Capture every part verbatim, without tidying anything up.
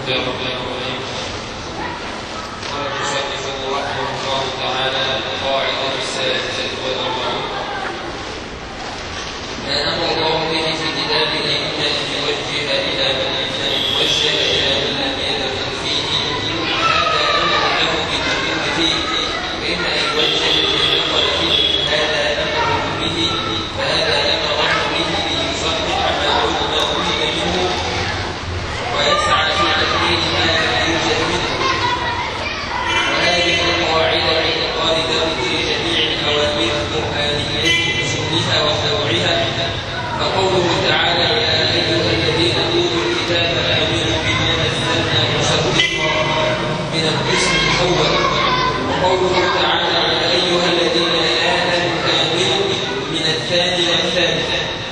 الله الرحمن الرحيم. قال المصنف رحمه الله تعالى: القاعدة السادسة والأربعون: ما أمر الله به في كتابه إما أن يوجه إلى من أن يوجه إلى من لم يدخل فيه، هذا أمر له بالدخول فيه، وإما أن يوجه لمن دخل فيه، هذا أمر به، فهذا أمره به ليصحح ما أريد منه ويسعى في تكميل ما لم يوجد منه. وهذه القاعدة قاعدة في جميع الأوامر القرآنية بأصولها وفروعها. فقوله تعالى: يا أيها الذين أوتوا الكتاب آمنوا بما نزلنا مصدقا من القسم الأول. وقوله تعالى: يا أيها الذين آمنوا آمنوا من الثاني والثالث.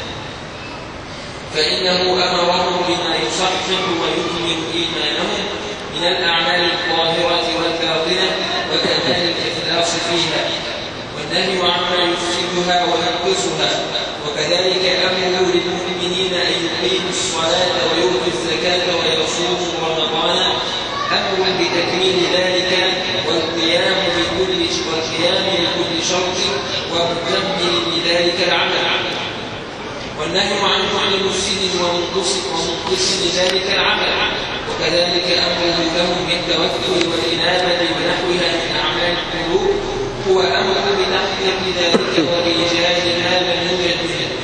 فإنه أمرهم بما يصحح ويكمل إيمانهم من الأعمال الظاهرة والباطنة وكمال الإخلاص فيها، والنهي عما يفسدها وينقصها. وكذلك أمر للمؤمنين أن يقيموا الصلاة ويؤتوا الزكاة ويصوموا رمضان، أمر بتكميل ذلك والقيام بكل والقيام بكل شرط ومكمل لذلك العمل. والنهي عن كل مفسد ومنقص لذلك العمل. وكذلك أمره لهم بالتوكل والإنابة ونحوها من أعمال القلوب هو أمر بتحقيق ذلك وبإيجاد ما لم يوجد منه.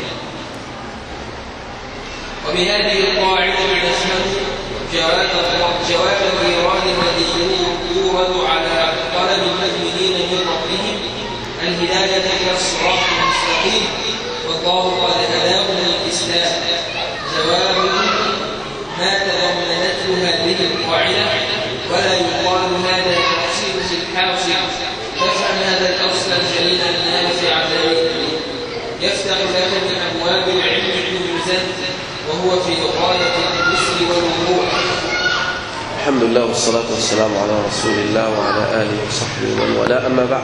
وبهذه القاعدة نفهم جواز جواز الإيراد الذي يورد على طلب المؤمنين من ربهم الهداية إلى الصراط المستقيم، والله قد هداهم للإسلام. جواب ما تضمنته هذه القاعدة، ولا يقال هذا تفصيل في الحاصل. تفهم هذا الأصل الجليل النافع ذلك يفتح لك من أبواب العلم الميزان، وهو في غاية اليسر والوضوح. الحمد لله والصلاة والسلام على رسول الله وعلى آله وصحبه ومن والاه، أما بعد،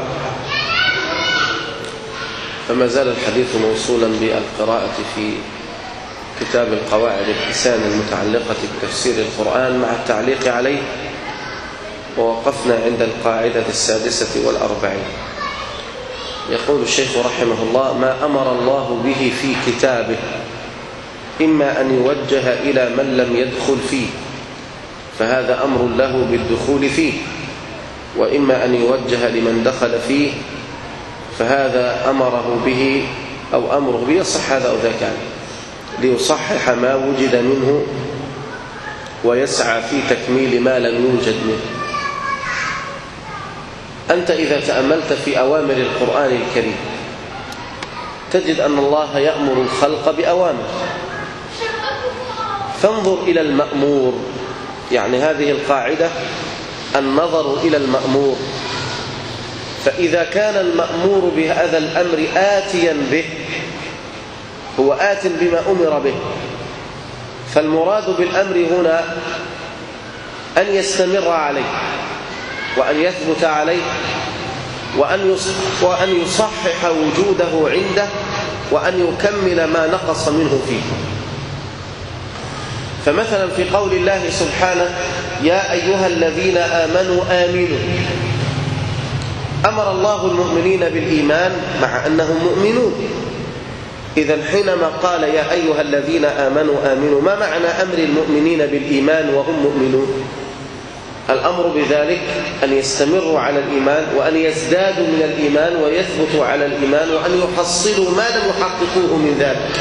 فما زال الحديث موصولا بالقراءة في كتاب القواعد الحسان المتعلقة بتفسير القرآن مع التعليق عليه، ووقفنا عند القاعدة السادسة والأربعين. يقول الشيخ رحمه الله: ما أمر الله به في كتابه إما أن يوجه إلى من لم يدخل فيه، فهذا أمر له بالدخول فيه، وإما أن يوجه لمن دخل فيه، فهذا أمره به أو أمره به يصح هذا أو ذاك يعني ليصحح ما وجد منه ويسعى في تكميل ما لم يوجد منه. أنت إذا تأملت في أوامر القرآن الكريم تجد أن الله يأمر الخلق بأوامر، فانظر إلى المأمور. يعني هذه القاعدة النظر إلى المأمور، فإذا كان المأمور بهذا الأمر آتيا به، هو آت بما أمر به، فالمراد بالأمر هنا أن يستمر عليه وأن يثبت عليه وأن يصحح وجوده عنده وأن يكمل ما نقص منه فيه. فمثلا في قول الله سبحانه: يا أيها الذين آمنوا آمنوا، أمر الله المؤمنين بالإيمان مع أنهم مؤمنون. إذن حينما قال يا أيها الذين آمنوا آمنوا، ما معنى أمر المؤمنين بالإيمان وهم مؤمنون؟ الأمر بذلك أن يستمروا على الإيمان وأن يزدادوا من الإيمان ويثبتوا على الإيمان وأن يحصلوا ما لم يحققوه من ذلك.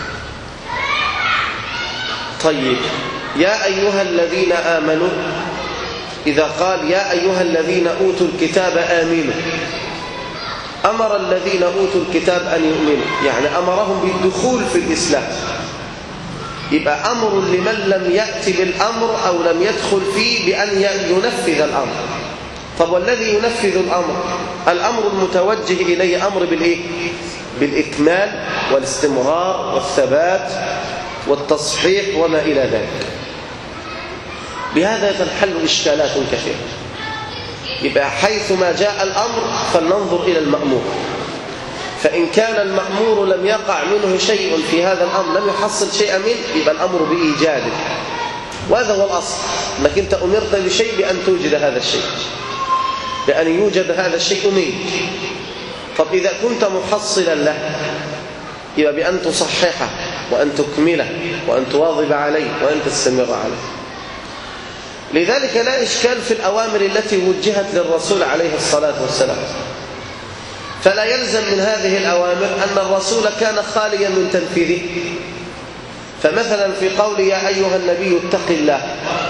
طيب، يا أيها الذين آمنوا، إذا قال يا أيها الذين أوتوا الكتاب آمنوا، أمر الذين أوتوا الكتاب أن يؤمنوا، يعني أمرهم بالدخول في الإسلام. يبقى أمر لمن لم يأتي بالأمر أو لم يدخل فيه بأن ينفذ الأمر. طب والذي ينفذ الأمر، الأمر المتوجه إليه أمر بالإيه؟ بالإكمال والاستمرار والثبات والتصحيح وما إلى ذلك. بهذا تنحل إشكالات كثيرة. يبقى حيثما جاء الأمر فلننظر إلى المأمور، فإن كان المأمور لم يقع منه شيء في هذا الأمر، لم يحصل شيئا منه، يبقى الأمر بإيجاده. وهذا هو الأصل، أنك أنت أمرت بشيء بأن توجد هذا الشيء، بأن يوجد هذا الشيء منك. طب إذا كنت محصلا له يبقى بأن تصححه وأن تكمله وأن تواظب عليه وأن تستمر عليه. لذلك لا إشكال في الأوامر التي وجهت للرسول عليه الصلاة والسلام، فلا يلزم من هذه الأوامر أن الرسول كان خاليا من تنفيذه. فمثلا في قول يا أيها النبي اتق الله،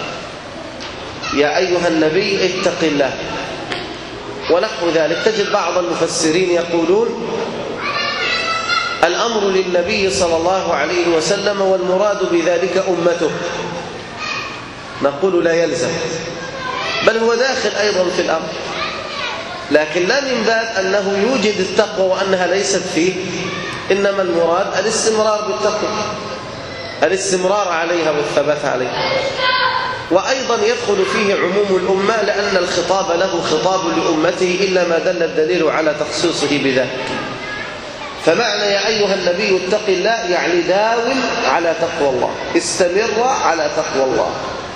يا أيها النبي اتق الله ونحو ذلك، تجد بعض المفسرين يقولون الأمر للنبي صلى الله عليه وسلم والمراد بذلك أمته. نقول لا يلزم، بل هو داخل أيضا في الأمر، لكن لا من باب أنه يوجد التقوى وأنها ليست فيه، إنما المراد الاستمرار بالتقوى، الاستمرار عليها والثبات عليها. وأيضا يدخل فيه عموم الأمة، لأن الخطاب له خطاب لأمته إلا ما دل الدليل على تخصيصه بذلك. فمعنى يا أيها النبي اتق الله يعني داوم على تقوى الله، استمر على تقوى الله.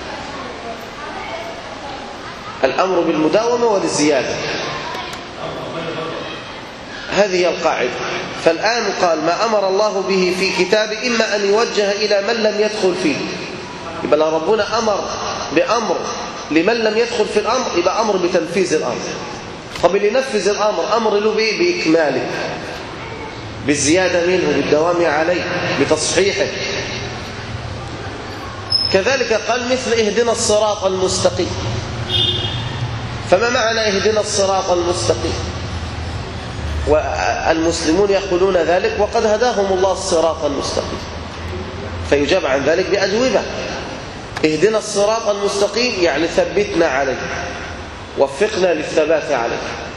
الأمر بالمداومة والزيادة، هذه القاعدة. فالآن قال ما أمر الله به في كتابه إما أن يوجه إلى من لم يدخل فيه، يبقى لو ربنا أمر بأمر لمن لم يدخل في الأمر يبقى أمر بتنفيذ الأمر. طب اللي ينفذ الأمر أمر له بإيه؟ بإكماله، بالزيادة منه، بالدوام عليه، بتصحيحه. كذلك قال مثل اهدنا الصراط المستقيم. فما معنى اهدنا الصراط المستقيم؟ والمسلمون يقولون ذلك وقد هداهم الله الصراط المستقيم، فيجاب عن ذلك بأجوبة. اهدنا الصراط المستقيم يعني ثبتنا عليه، وفقنا للثبات عليه.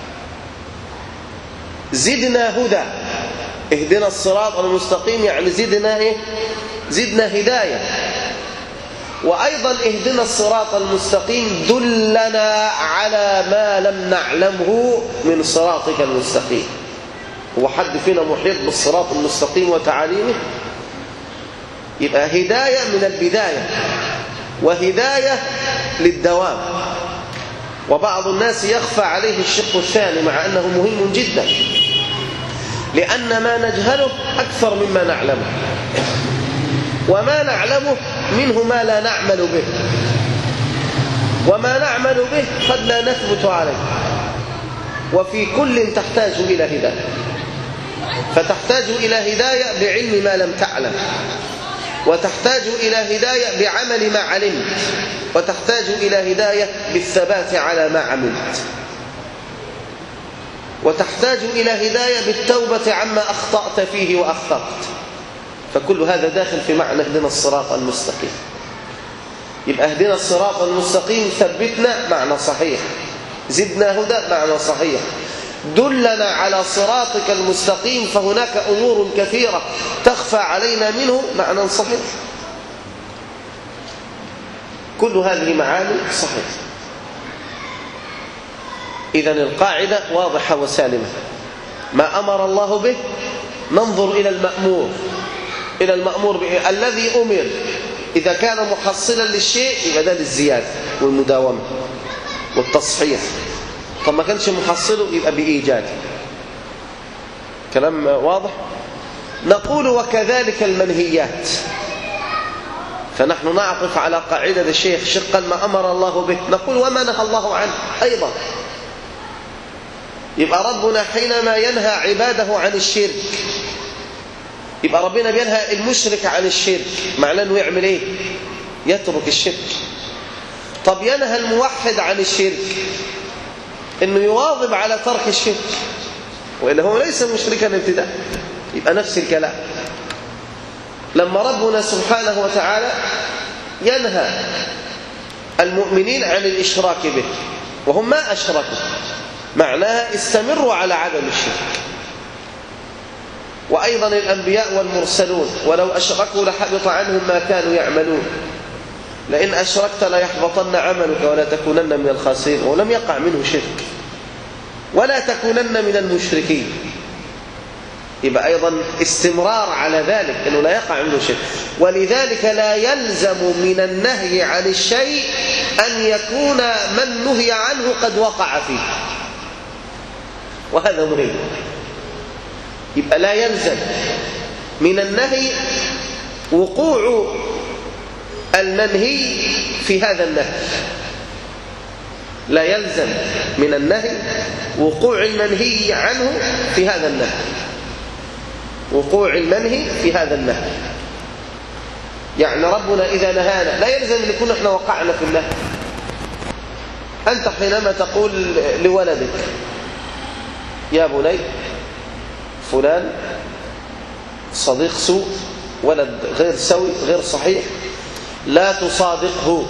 زدنا هدى، اهدنا الصراط المستقيم يعني زدنا ايه؟ زدنا هداية. وأيضا اهدنا الصراط المستقيم دلنا على ما لم نعلمه من صراطك المستقيم. هو حد فينا محيط بالصراط المستقيم وتعاليمه؟ يبقى هداية من البداية وهداية للدوام. وبعض الناس يخفى عليه الشق الثاني مع أنه مهم جدا، لأن ما نجهله أكثر مما نعلمه، وما نعلمه منه ما لا نعمل به، وما نعمل به قد لا نثبت عليه. وفي كل تحتاج إلى هداية، فتحتاج إلى هداية بعلم ما لم تعلم، وتحتاج إلى هداية بعمل ما علمت، وتحتاج إلى هداية بالثبات على ما عملت، وتحتاج إلى هداية بالتوبة عما أخطأت فيه وأخطأت. فكل هذا داخل في معنى اهدنا الصراط المستقيم. يبقى اهدنا الصراط المستقيم ثبتنا معنى صحيح، زدنا هدى معنى صحيح، دلنا على صراطك المستقيم فهناك أمور كثيرة تخفى علينا منه معنى صحيح. كل هذه معاني صحيح. إذن القاعدة واضحة وسالمة. ما أمر الله به ننظر إلى المأمور، إلى المأمور به الذي أمر. إذا كان محصلا للشيء يبقى ده للزيادة والمداومة والتصحيح. طب ما كانش محصله يبقى بإيجاد. كلام واضح؟ نقول وكذلك المنهيات. فنحن نعطف على قاعدة الشيخ شقا ما أمر الله به، نقول وما نهى الله عنه أيضا. يبقى ربنا حينما ينهى عباده عن الشرك، يبقى ربنا بينهى المشرك عن الشرك، معناه انه يعمل ايه؟ يترك الشرك. طب ينهى الموحد عن الشرك، انه يواظب على ترك الشرك، وإلا هو ليس مشركا ابتداء. يبقى نفس الكلام. لما ربنا سبحانه وتعالى ينهى المؤمنين عن الإشراك به وهم ما أشركوا، معناها استمروا على عدم الشرك. وأيضا الأنبياء والمرسلون ولو أشركوا لحبط عنهم ما كانوا يعملون، لئن أشركت ليحبطن عملك ولا تكونن من الخاسرين، ولم يقع منه شرك، ولا تكونن من المشركين. يبقى أيضا استمرار على ذلك أنه لا يقع منه شيء. ولذلك لا يلزم من النهي عن الشيء أن يكون من نهي عنه قد وقع فيه، وهذا مهم. يبقى لا يلزم من النهي وقوع المنهي في هذا النهي، لا يلزم من النهي وقوع المنهي عنه في هذا النهي، وقوع المنهي في هذا النهي. يعني ربنا إذا نهانا لا يلزم أن نكون احنا وقعنا في النهي. أنت حينما تقول لولدك يا بني فلان صديق سوء، ولد غير سوي غير صحيح، لا تصادقه،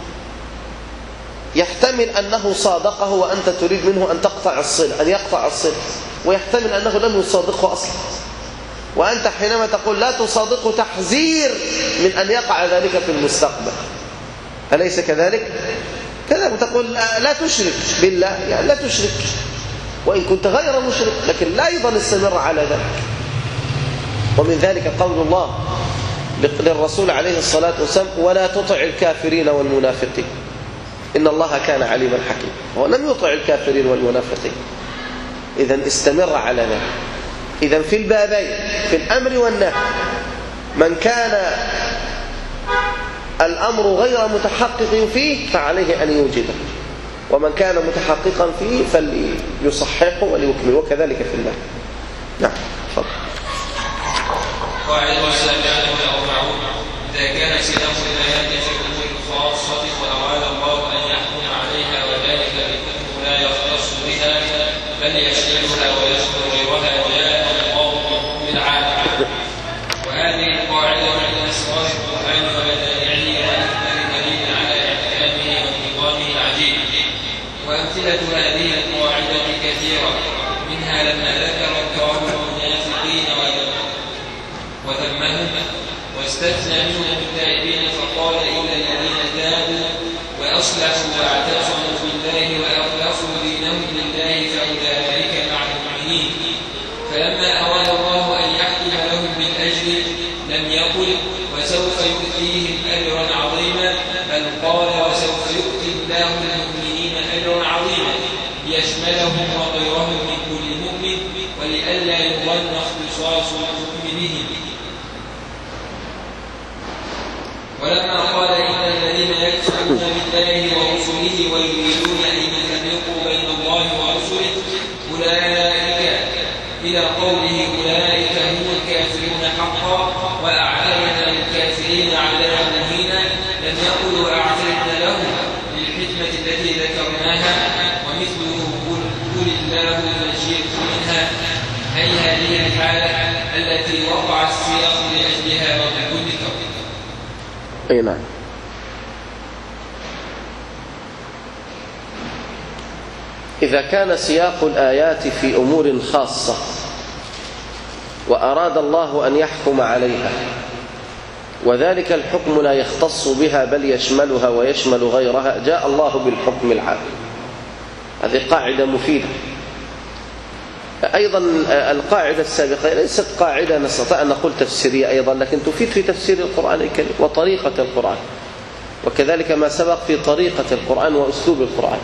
يحتمل أنه صادقه وأنت تريد منه أن تقطع الصلة، أن يقطع الصلة، ويحتمل أنه لم يصادقه أصلا. وأنت حينما تقول لا تصادقه تحذير من أن يقع ذلك في المستقبل، أليس كذلك؟ كذا تقول لا تشرك بالله، يعني لا تشرك وإن كنت غير مشرك، لكن لا أيضا استمر على ذلك. ومن ذلك قول الله للرسول عليه الصلاة والسلام ولا تطع الكافرين والمنافقين إن الله كان عليما حكيما. هو لم يطع الكافرين والمنافقين، إذن استمر على ذلك. إذن في البابين في الأمر والنهي من كان الأمر غير متحقق فيه فعليه أن يوجده، ومن كان متحققا فيه فليصححه وليكمل، وكذلك في النهي. نعم تفضل. قاعدة السابعة والأربعون إذا كان سياق الآيات في الأمور الخاصة وأراد الله أن يحكم عليها وذلك الحكم لا يختص بها بل يشملها ويشمل غيرها جاء الله بالعام. وهذه القاعدة من أسرار القرآن وبدائعه وأكبر دليل على إحكامه وانتظامه العجيب. وأمثلة هذه القاعدة كثيرة، منها لما ذكر الكرام المنافقين وذمهم واستثنى منهم التائبين فقال إلا الذين تابوا وأصلحوا واعتصموا بالله وأخلصوا دينهم لله فأولئك مع المؤمنين. فلما أراد الله أن يحكم لهم بالأجر لم يقل وسوف يؤتيهم أجرا عظيما، بل قال وسوف يؤتي الله المؤمنين أجرا عظيما ليشملهم وغيرهم من كل مؤمن ولئلا يظن اختصاص الحكم بهم. ولما قال إن الذين يكفرون بالله ورسله ويريدون أن يفرقوا بين الله ورسله أولئك إلى قوله أولئك هم الكافرون حقا وأعتدنا للكافرين عذابا مهينا، لم يقل وأعتدنا لهم للحكمة التي ذكرناها ومثله قل الله من شئت منها، أي هذه الحالة التي وقع السياق لأجلها وبكل ذكر. أي نعم. إذا كان سياق الآيات في أمور خاصة وأراد الله أن يحكم عليها وذلك الحكم لا يختص بها بل يشملها ويشمل غيرها جاء الله بالحكم العام. هذه قاعدة مفيدة. أيضا القاعدة السابقة ليست قاعدة نستطيع أن نقول تفسيرية أيضا، لكن تفيد في تفسير القرآن الكريم وطريقة القرآن، وكذلك ما سبق في طريقة القرآن وأسلوب القرآن.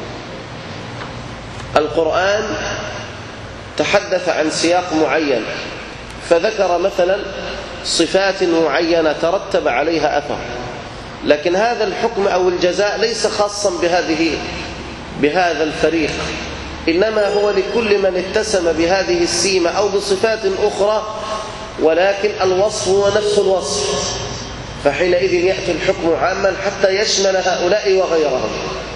القرآن تحدث عن سياق معين فذكر مثلا صفات معينة ترتب عليها أثر، لكن هذا الحكم أو الجزاء ليس خاصا بهذه بهذا الفريق، إنما هو لكل من اتسم بهذه السيمة أو بصفات أخرى، ولكن الوصف هو نفس الوصف، فحينئذ يأتي الحكم عاما حتى يشمل هؤلاء وغيرهم.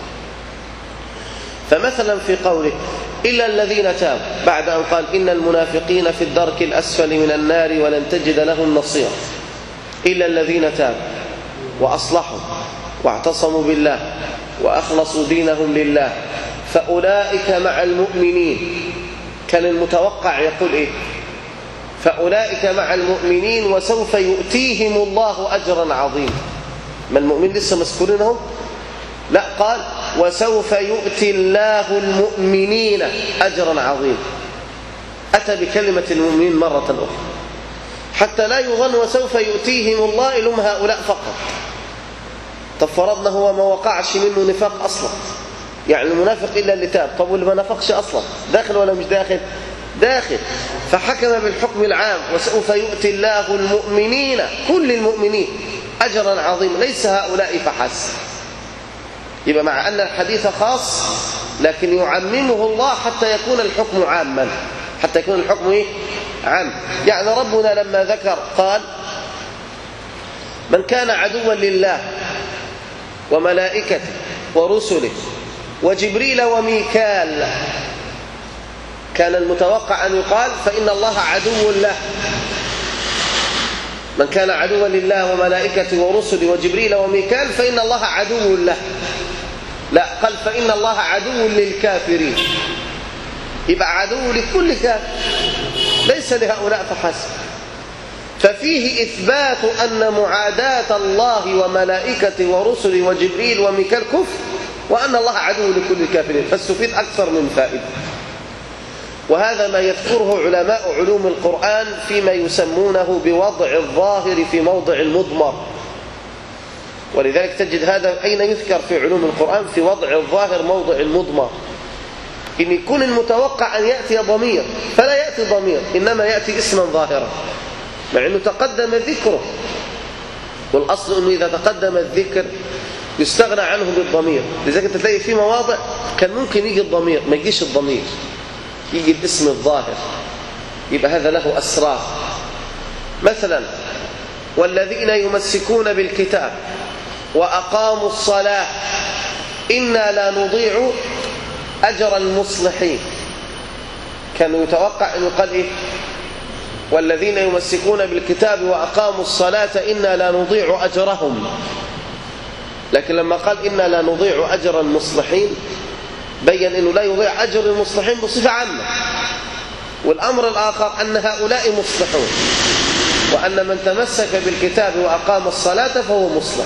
فمثلا في قوله إلا الذين تابوا بعد أن قال إن المنافقين في الدرك الأسفل من النار ولن تجد لهم نصيرا، إلا الذين تابوا وأصلحوا واعتصموا بالله وأخلصوا دينهم لله فأولئك مع المؤمنين. كان المتوقع يقول إيه؟ فأولئك مع المؤمنين وسوف يؤتيهم الله أجرا عظيما. ما المؤمن لسه مذكورينهم؟ لا، قال وسوف يؤتي الله المؤمنين أجرا عظيما. أتى بكلمة المؤمنين مرة أخرى حتى لا يظن وسوف يؤتيهم الله إلهم هؤلاء فقط. طب فرضنا هو ما وقعش منه نفاق أصلا، يعني المنافق إلا اللي تاب. طب واللي ما نفقش أصلا داخل ولا مش داخل؟ داخل. فحكم بالحكم العام وسوف يؤتي الله المؤمنين كل المؤمنين أجرا عظيما، ليس هؤلاء فحسب. يبقى مع أن الحديث خاص لكن يعممه الله حتى يكون الحكم عاما، حتى يكون الحكم إيه؟ عام. يعني ربنا لما ذكر قال من كان عدوا لله وملائكته ورسله وجبريل وميكال، كان المتوقع أن يقال فإن الله عدو له. من كان عدوا لله وملائكته ورسله وجبريل وميكال فإن الله عدو له. لا، قال فإن الله عدو للكافرين. يبقى عدو لكل كافر، ليس لهؤلاء فحسب. ففيه إثبات أن معاداة الله وملائكته ورسله وجبريل وميكال كفر، وأن الله عدو لكل الكافرين، فاستفيد أكثر من فائدة. وهذا ما يذكره علماء علوم القرآن فيما يسمونه بوضع الظاهر في موضع المضمر. ولذلك تجد هذا أين يذكر في علوم القرآن؟ في وضع الظاهر موضع المضمر. إن يكون المتوقع أن يأتي ضمير فلا يأتي ضمير، إنما يأتي اسما ظاهرا مع أنه تقدم ذكره. والأصل أنه إذا تقدم الذكر يستغنى عنه بالضمير. لذلك أنت تلاقي في مواضع كان ممكن يجي الضمير، ما يجيش الضمير، يجي الاسم الظاهر. يبقى هذا له أسرار. مثلا والذين يمسكون بالكتاب وأقاموا الصلاة إنا لا نضيع أجر المصلحين. كان يتوقع أن يقال إيه؟ والذين يمسكون بالكتاب وأقاموا الصلاة إنا لا نضيع أجرهم. لكن لما قال إنا لا نضيع أجر المصلحين بين أنه لا يضيع أجر المصلحين بصفة عامة. والأمر الآخر أن هؤلاء مصلحون، وأن من تمسك بالكتاب وأقام الصلاة فهو مصلح.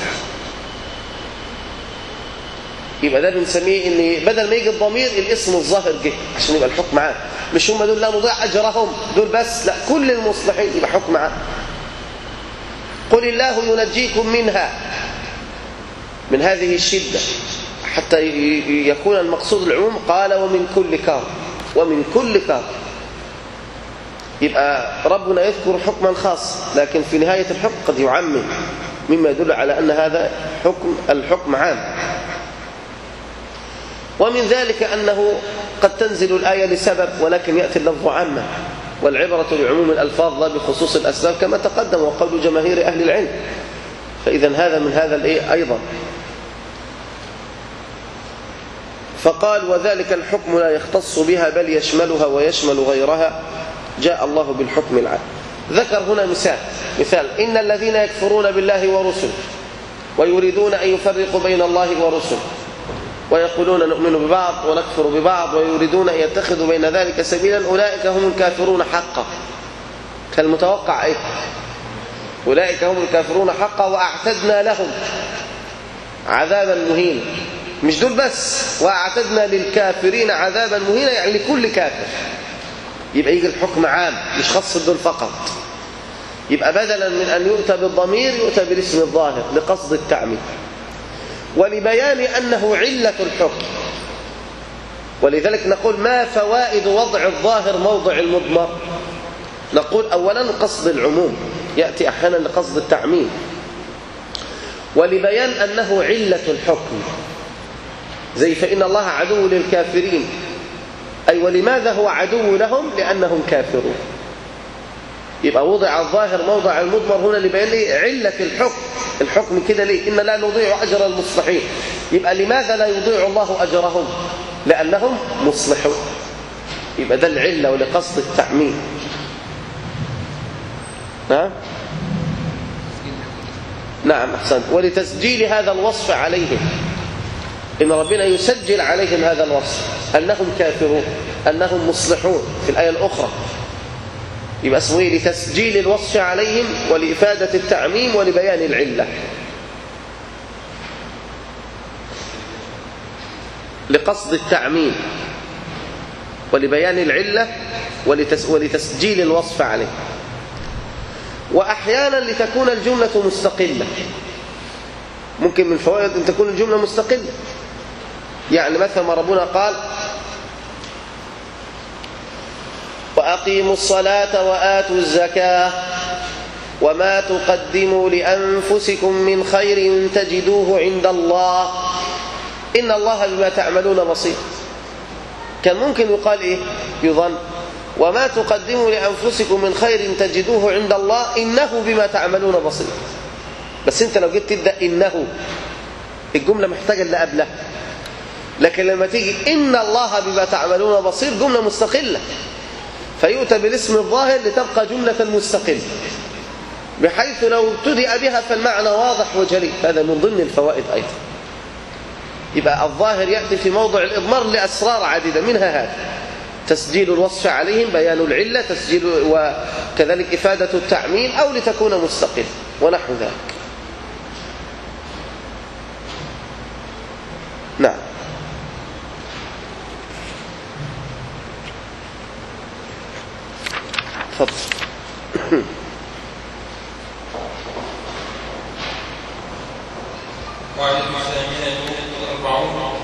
يبقى ده بنسميه ان بدل ما يجي الضمير الاسم الظاهر جه عشان يبقى الحكم عام. مش هم دول لا نضيع اجرهم دول بس، لا، كل المصلحين يبقى حكم عام. قل الله ينجيكم منها، من هذه الشدة، حتى يكون المقصود العموم. قال ومن كل كرب، ومن كل كرب. يبقى ربنا يذكر حكما خاص لكن في نهاية الحكم قد يعمم، مما يدل على أن هذا حكم الحكم عام. ومن ذلك أنه قد تنزل الآية لسبب ولكن يأتي اللفظ عامة، والعبرة لعموم الألفاظ لا بخصوص الأسباب كما تقدم وقول جماهير أهل العلم. فإذا هذا من هذا الإيه أيضا. فقال وذلك الحكم لا يختص بها بل يشملها ويشمل غيرها، جاء الله بالحكم العام. ذكر هنا مثال مثال إن الذين يكفرون بالله ورسله ويريدون أن يفرقوا بين الله ورسله ويقولون نؤمن ببعض ونكفر ببعض ويريدون أن يتخذوا بين ذلك سبيلا أولئك هم الكافرون حقا. كالمتوقع إيه؟ أولئك هم الكافرون حقا وأعتدنا لهم عذابا مهينا. مش دول بس، وأعتدنا للكافرين عذابا مهينا، يعني لكل كافر. يبقى يجي الحكم عام مش خاص دول فقط. يبقى بدلا من أن يؤتى بالضمير يؤتى بالاسم الظاهر لقصد التعميم ولبيان أنه علة الحكم. ولذلك نقول ما فوائد وضع الظاهر موضع المضمر؟ نقول أولا قصد العموم، يأتي أحيانا لقصد التعميم، ولبيان أنه علة الحكم. زي فإن الله عدو للكافرين، أي ولماذا هو عدو لهم؟ لأنهم كافرون. يبقى وضع الظاهر موضع المضمر هنا لبيان لي علة الحكم. الحكم كده ليه؟ إن لا نضيع أجر المصلحين. يبقى لماذا لا يضيع الله أجرهم؟ لأنهم مصلحون. يبقى ده العلة ولقصد التعميم. نعم نعم أحسنت. ولتسجيل هذا الوصف عليهم، إن ربنا يسجل عليهم هذا الوصف أنهم كافرون أنهم مصلحون في الآية الأخرى. يبقى اسمه إيه؟ لتسجيل الوصف عليهم ولإفادة التعميم ولبيان العلة. لقصد التعميم ولبيان العلة ولتسجيل الوصف عليه. وأحيانا لتكون الجملة مستقلة، ممكن من الفوائد أن تكون الجملة مستقلة. يعني مثلا ما ربنا قال وأقيموا الصلاة وآتوا الزكاة وما تقدموا لأنفسكم من خير تجدوه عند الله إن الله بما تعملون بصير. كان ممكن يقال إيه؟ يظن وما تقدموا لأنفسكم من خير تجدوه عند الله إنه بما تعملون بصير. بس أنت لو جيت تبدأ إنه، الجملة محتاجة اللي قبلها. لكن لما تيجي إن الله بما تعملون بصير جملة مستقلة، فيؤتى بالاسم الظاهر لتبقى جملة مستقلة، بحيث لو ابتدأ بها فالمعنى واضح وجلي. هذا من ضمن الفوائد أيضا. يبقى الظاهر يأتي في موضع الإضمار لأسرار عديدة، منها هذا تسجيل الوصف عليهم، بيان العلة، تسجيل وكذلك إفادة التعميم، أو لتكون مستقلة ونحو ذلك. نعم. تفضل. وعلى المسلمين الأربعون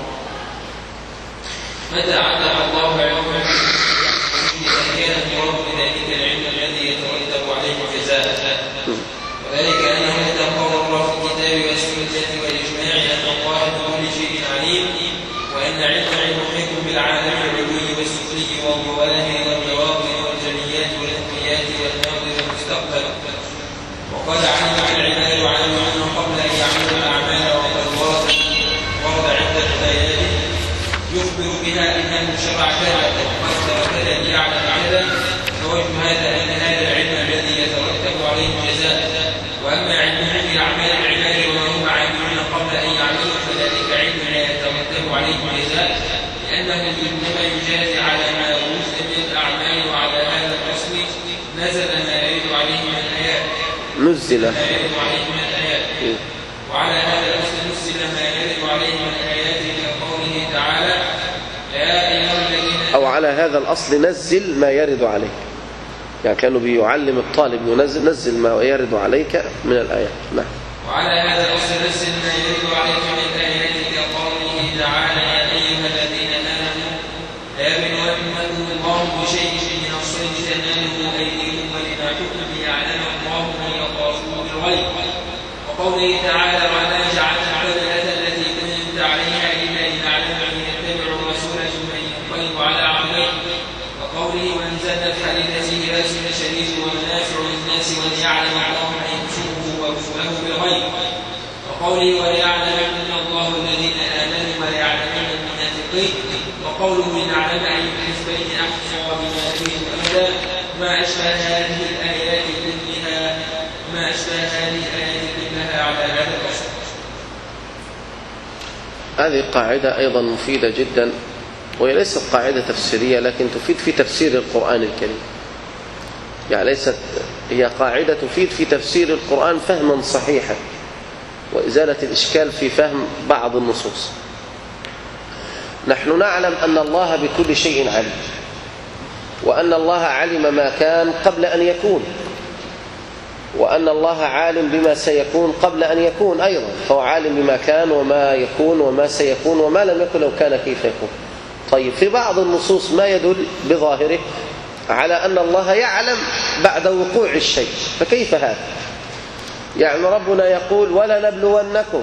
متى علم الله علمه كان المراد بذلك العلم الذي يترتب عليه الجزاء، وذلك أنه يتقرر في الكتاب والسنة والإجماع أن الله بكل شيء عليم، وأن علمه محيط بالعالم العلوي والسفلي والظواهر والبواطن والجليات والخفيات والماضي والمستقبل. وقد علم العباد وعلموا قبل أن يعملوا الأعمال، وقد ورد ورد عدة آيات يخبر بها أنه شرع كذا وقدر كذا ليعلم كذا. فوجه هذا أن هذا العلم الذي يترتب عليه الجزاء. وأما علمه بأعمال العباد وما هم عاملون قبل أن يعملوا فذلك علم لا يترتب عليه الجزاء، لأنه إنما يجازي على ما وجد من الأعمال. وعلى هذا الأصل نزل ما يرد عليه من الآيات نزل ما يرد عليه من الآيات وعلى هذا الأصل نزل ما يرد عليه من الآيات كقوله تعالى يا أيها الذين، أو على هذا الأصل نزل ما يرد عليك، يعني كانوا بيعلم الطالب ينزل نزل ما يرد عليك من الآيات. نعم. وعلى هذا الأصل نزل ما يرد عليك من الآيات كقوله تعالى يا أيها الذين آمنوا لا يبلونكم الله بشيء من الصيد تناله أيديكم ورماحكم ليعلم الله من يخافه بالغيب. وقوله تعالى ولا جعلنا القبلة التي كنت عليها إلا لنعلم من يتبع الرسول ممن ينقلب على عقبيه. وقوله وأنزلنا الحديد فيه بأس شديد ومنافع للناس وليعلم الله من ينصره ورسله بالغيب. وقوله وليعلمن الله الذين آمنوا وليعلمن المنافقين. وقوله لنعلم أي الحزبين أحصى بما فيه أمدا. ما أشبه هذه الآيات كلها ما أشبه هذه الآيات كلها على هذا الأصل. هذه قاعدة أيضا مفيدة جدا، وهي ليست قاعدة تفسيرية لكن تفيد في تفسير القرآن الكريم. يعني ليست هي قاعدة تفيد في تفسير القرآن فهما صحيحا وإزالة الإشكال في فهم بعض النصوص. نحن نعلم أن الله بكل شيء عليم، وأن الله علم ما كان قبل أن يكون، وأن الله عالم بما سيكون قبل أن يكون أيضا، فهو عالم بما كان وما يكون وما سيكون وما لم يكن لو كان كيف يكون. طيب في بعض النصوص ما يدل بظاهره على أن الله يعلم بعد وقوع الشيء، فكيف هذا؟ يعني ربنا يقول ولنبلونكم،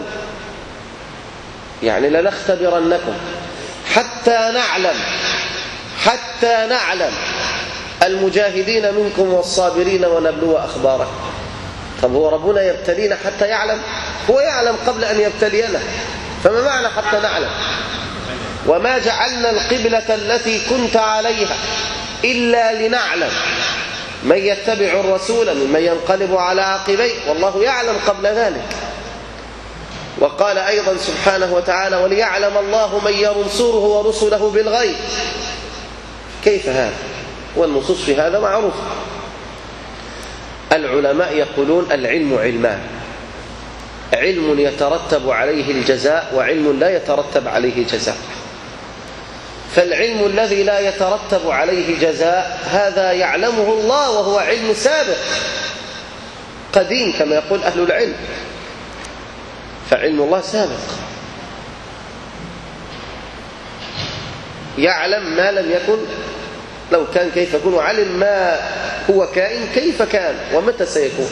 يعني لنختبرنكم حتى نعلم حتى نعلم المجاهدين منكم والصابرين ونبلو أخباركم. طب هو ربنا يبتلينا حتى يعلم؟ هو يعلم قبل أن يبتلينا، فما معنى حتى نعلم؟ وما جعلنا القبلة التي كنت عليها إلا لنعلم من يتبع الرسول ممن ينقلب على عقبيه، والله يعلم قبل ذلك. وقال أيضا سبحانه وتعالى وليعلم الله من ينصره ورسله بالغيب. كيف هذا؟ والنصوص في هذا معروف. العلماء يقولون العلم علمان، علم يترتب عليه الجزاء وعلم لا يترتب عليه جزاء. فالعلم الذي لا يترتب عليه جزاء هذا يعلمه الله وهو علم سابق قديم كما يقول أهل العلم، فعلم الله سابق يعلم ما لم يكن لو كان كيف يكون، وعلم ما هو كائن كيف كان ومتى سيكون،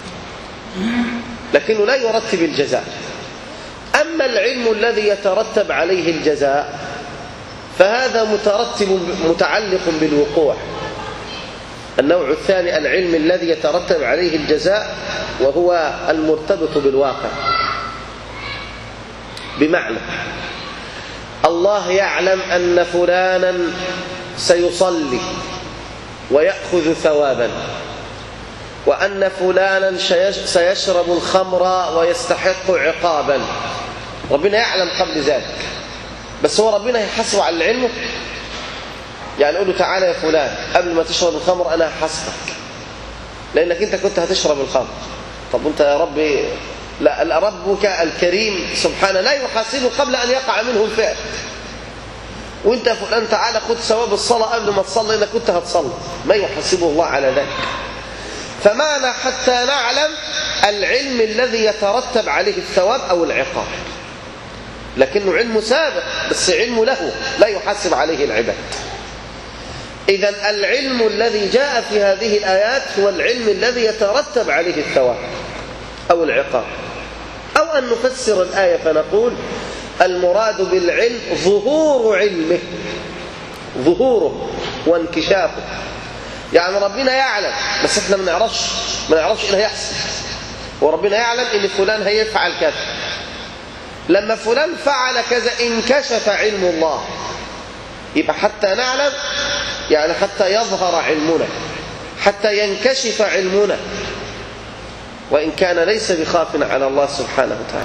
لكنه لا يرتب الجزاء. أما العلم الذي يترتب عليه الجزاء فهذا مترتب متعلق بالوقوع. النوع الثاني العلم الذي يترتب عليه الجزاء وهو المرتبط بالواقع، بمعنى الله يعلم أن فلانا سيصلي ويأخذ ثوابا، وأن فلانا سيشرب الخمر ويستحق عقابا. ربنا يعلم قبل ذلك، بس هو ربنا يحاسبه على علمه. يعني يقول له تعالى يا فلان قبل ما تشرب الخمر أنا هحاسبك لأنك أنت كنت هتشرب الخمر. طب أنت يا ربي، لا، ربك الكريم سبحانه لا يحاسبه قبل أن يقع منه الفعل. وانت يا فلان تعالى خد ثواب الصلاة قبل ما تصلي انك كنت هتصلي، ما يحاسبه الله على ذلك. فمعنى حتى نعلم العلم الذي يترتب عليه الثواب أو العقاب، لكنه علم سابق بس علم له لا يحاسب عليه العباد. إذن العلم الذي جاء في هذه الآيات هو العلم الذي يترتب عليه الثواب أو العقاب. أو أن نفسر الآية فنقول المراد بالعلم ظهور علمه، ظهوره وانكشافه. يعني ربنا يعلم بس احنا ما نعرفش ما نعرفش ايه اللي هيحصل، وربنا يعلم ان فلان هيفعل كذا. لما فلان فعل كذا انكشف علم الله، يبقى حتى نعلم يعني حتى يظهر علمنا، حتى ينكشف علمنا، وإن كان ليس بخاف على الله سبحانه وتعالى.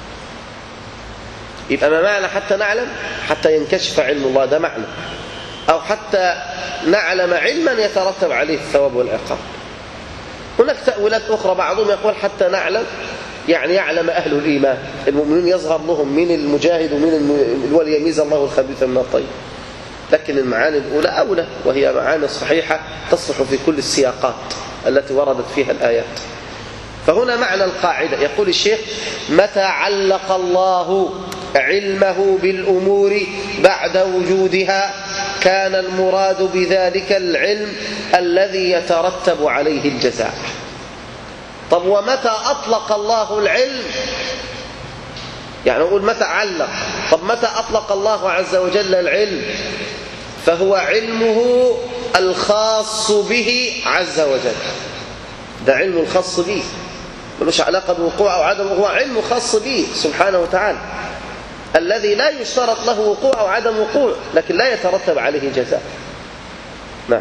يبقى ما معنى حتى نعلم؟ حتى ينكشف علم الله، ده معنى. أو حتى نعلم علما يترتب عليه الثواب والعقاب. هناك تأويلات أخرى، بعضهم يقول حتى نعلم يعني يعلم أهل الإيمان المؤمنين يظهر لهم من المجاهد ومن وليميز الله الخبيث من الطيب. لكن المعاني الأولى أولى، وهي معاني صحيحة تصلح في كل السياقات التي وردت فيها الآيات. فهنا معنى القاعدة، يقول الشيخ: متى علق الله علمه بالأمور بعد وجودها كان المراد بذلك العلم الذي يترتب عليه الجزاء. طب ومتى أطلق الله العلم؟ يعني نقول متى علق، طب متى أطلق الله عز وجل العلم؟ فهو علمه الخاص به عز وجل، ده علم الخاص به ملوش علاقة بوقوع أو عدم وقوع، علم خاص به سبحانه وتعالى الذي لا يشترط له وقوع أو عدم وقوع، لكن لا يترتب عليه جزاء. نعم.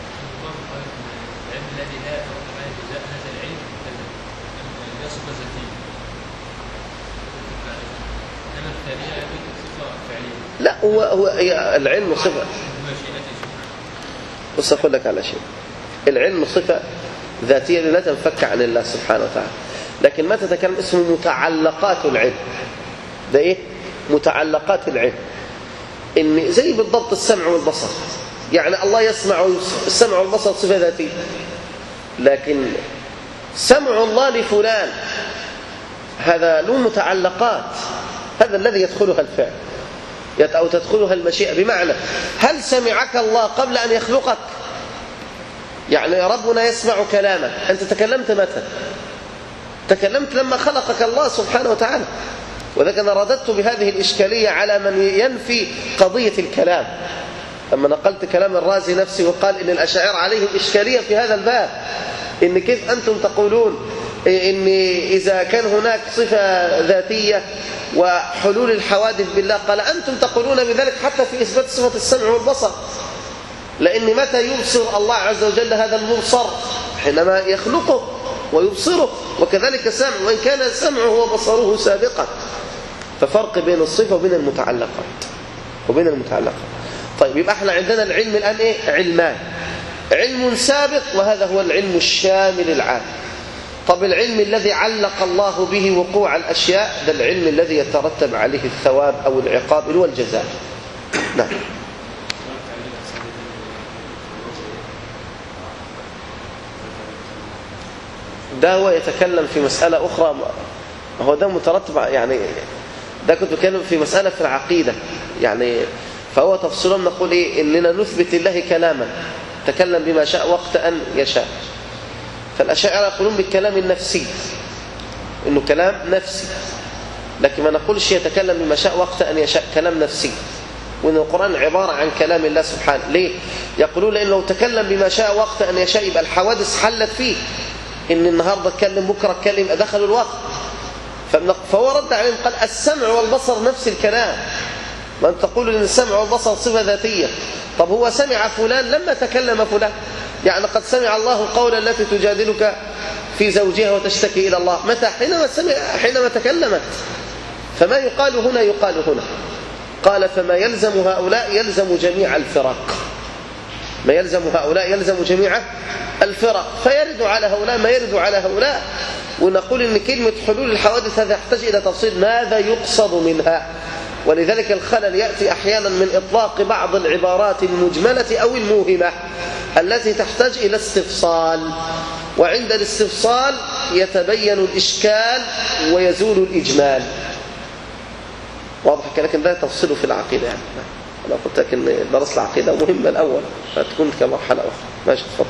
لا، هو هو العلم صفة. بص أقول لك على شيء، العلم صفة ذاتية لا تنفك عن الله سبحانه وتعالى، لكن ما تتكلم اسمه متعلقات العلم. ده إيه؟ متعلقات العلم، إن زي بالضبط السمع والبصر. يعني الله يسمع، السمع والبصر صفة ذاتية، لكن سمع الله لفلان هذا له متعلقات، هذا الذي يدخلها الفعل أو تدخلها المشيئة. بمعنى هل سمعك الله قبل أن يخلقك؟ يعني ربنا يسمع كلامك، أنت تكلمت متى؟ تكلمت لما خلقك الله سبحانه وتعالى. وذلك أنا رددت بهذه الإشكالية على من ينفي قضية الكلام، لما نقلت كلام الرازي نفسه وقال إن الأشاعرة عليهم إشكالية في هذا الباب، إن كيف أنتم تقولون إن إذا كان هناك صفة ذاتية وحلول الحوادث بالله، قال أنتم تقولون بذلك حتى في إثبات صفة السمع والبصر، لأن متى يبصر الله عز وجل هذا المبصر؟ حينما يخلقه ويبصره، وكذلك سمع، وإن كان سمعه وبصره سابقا. ففرق بين الصفة وبين المتعلقات وبين المتعلقات. طيب، يبقى احنا عندنا العلم الآن إيه؟ علمان: علم سابق وهذا هو العلم الشامل العام. طب العلم الذي علق الله به وقوع الأشياء، ده العلم الذي يترتب عليه الثواب أو العقاب اللي هو الجزاء. نعم. ده هو يتكلم في مسألة أخرى، هو ده مترتب يعني، ده كنت بتكلم في مسألة في العقيدة يعني. فهو تفصيلا نقول إيه؟ إننا نثبت لله كلاما تكلم بما شاء وقت أن يشاء. فالأشاعرة يقولون بالكلام النفسي، إنه كلام نفسي، لكن ما نقولش يتكلم بما شاء وقت أن يشاء، كلام نفسي، وإن القرآن عبارة عن كلام الله سبحانه. ليه؟ يقولون لأنه لو تكلم بما شاء وقت أن يشاء يبقى الحوادث حلت فيه، إن النهاردة اتكلم بكرة اتكلم أدخل الوقت. فهو رد عليهم قال السمع والبصر نفس الكلام. ما أنت تقول إن السمع والبصر صفة ذاتية، طب هو سمع فلان لما تكلم فلان، يعني قد سمع الله قولا التي تجادلك في زوجها وتشتكي إلى الله، متى؟ حينما سمع، حينما تكلمت. فما يقال هنا يقال هنا. قال فما يلزم هؤلاء يلزم جميع الفرق، ما يلزم هؤلاء يلزم جميع الفرق، فيرد على هؤلاء ما يرد على هؤلاء. ونقول إن كلمة حلول الحوادث هذا يحتاج إلى تفصيل، ماذا يقصد منها؟ ولذلك الخلل يأتي أحيانا من إطلاق بعض العبارات المجملة أو الموهمة التي تحتاج إلى استفصال، وعند الاستفصال يتبين الإشكال ويزول الإجمال. واضح؟ لكن ده تفصيله في العقيدة يعني. أنا قلت لك إن درس العقيدة مهمة الأول، فتكون كمرحلة أخرى. ماشي، تفضل.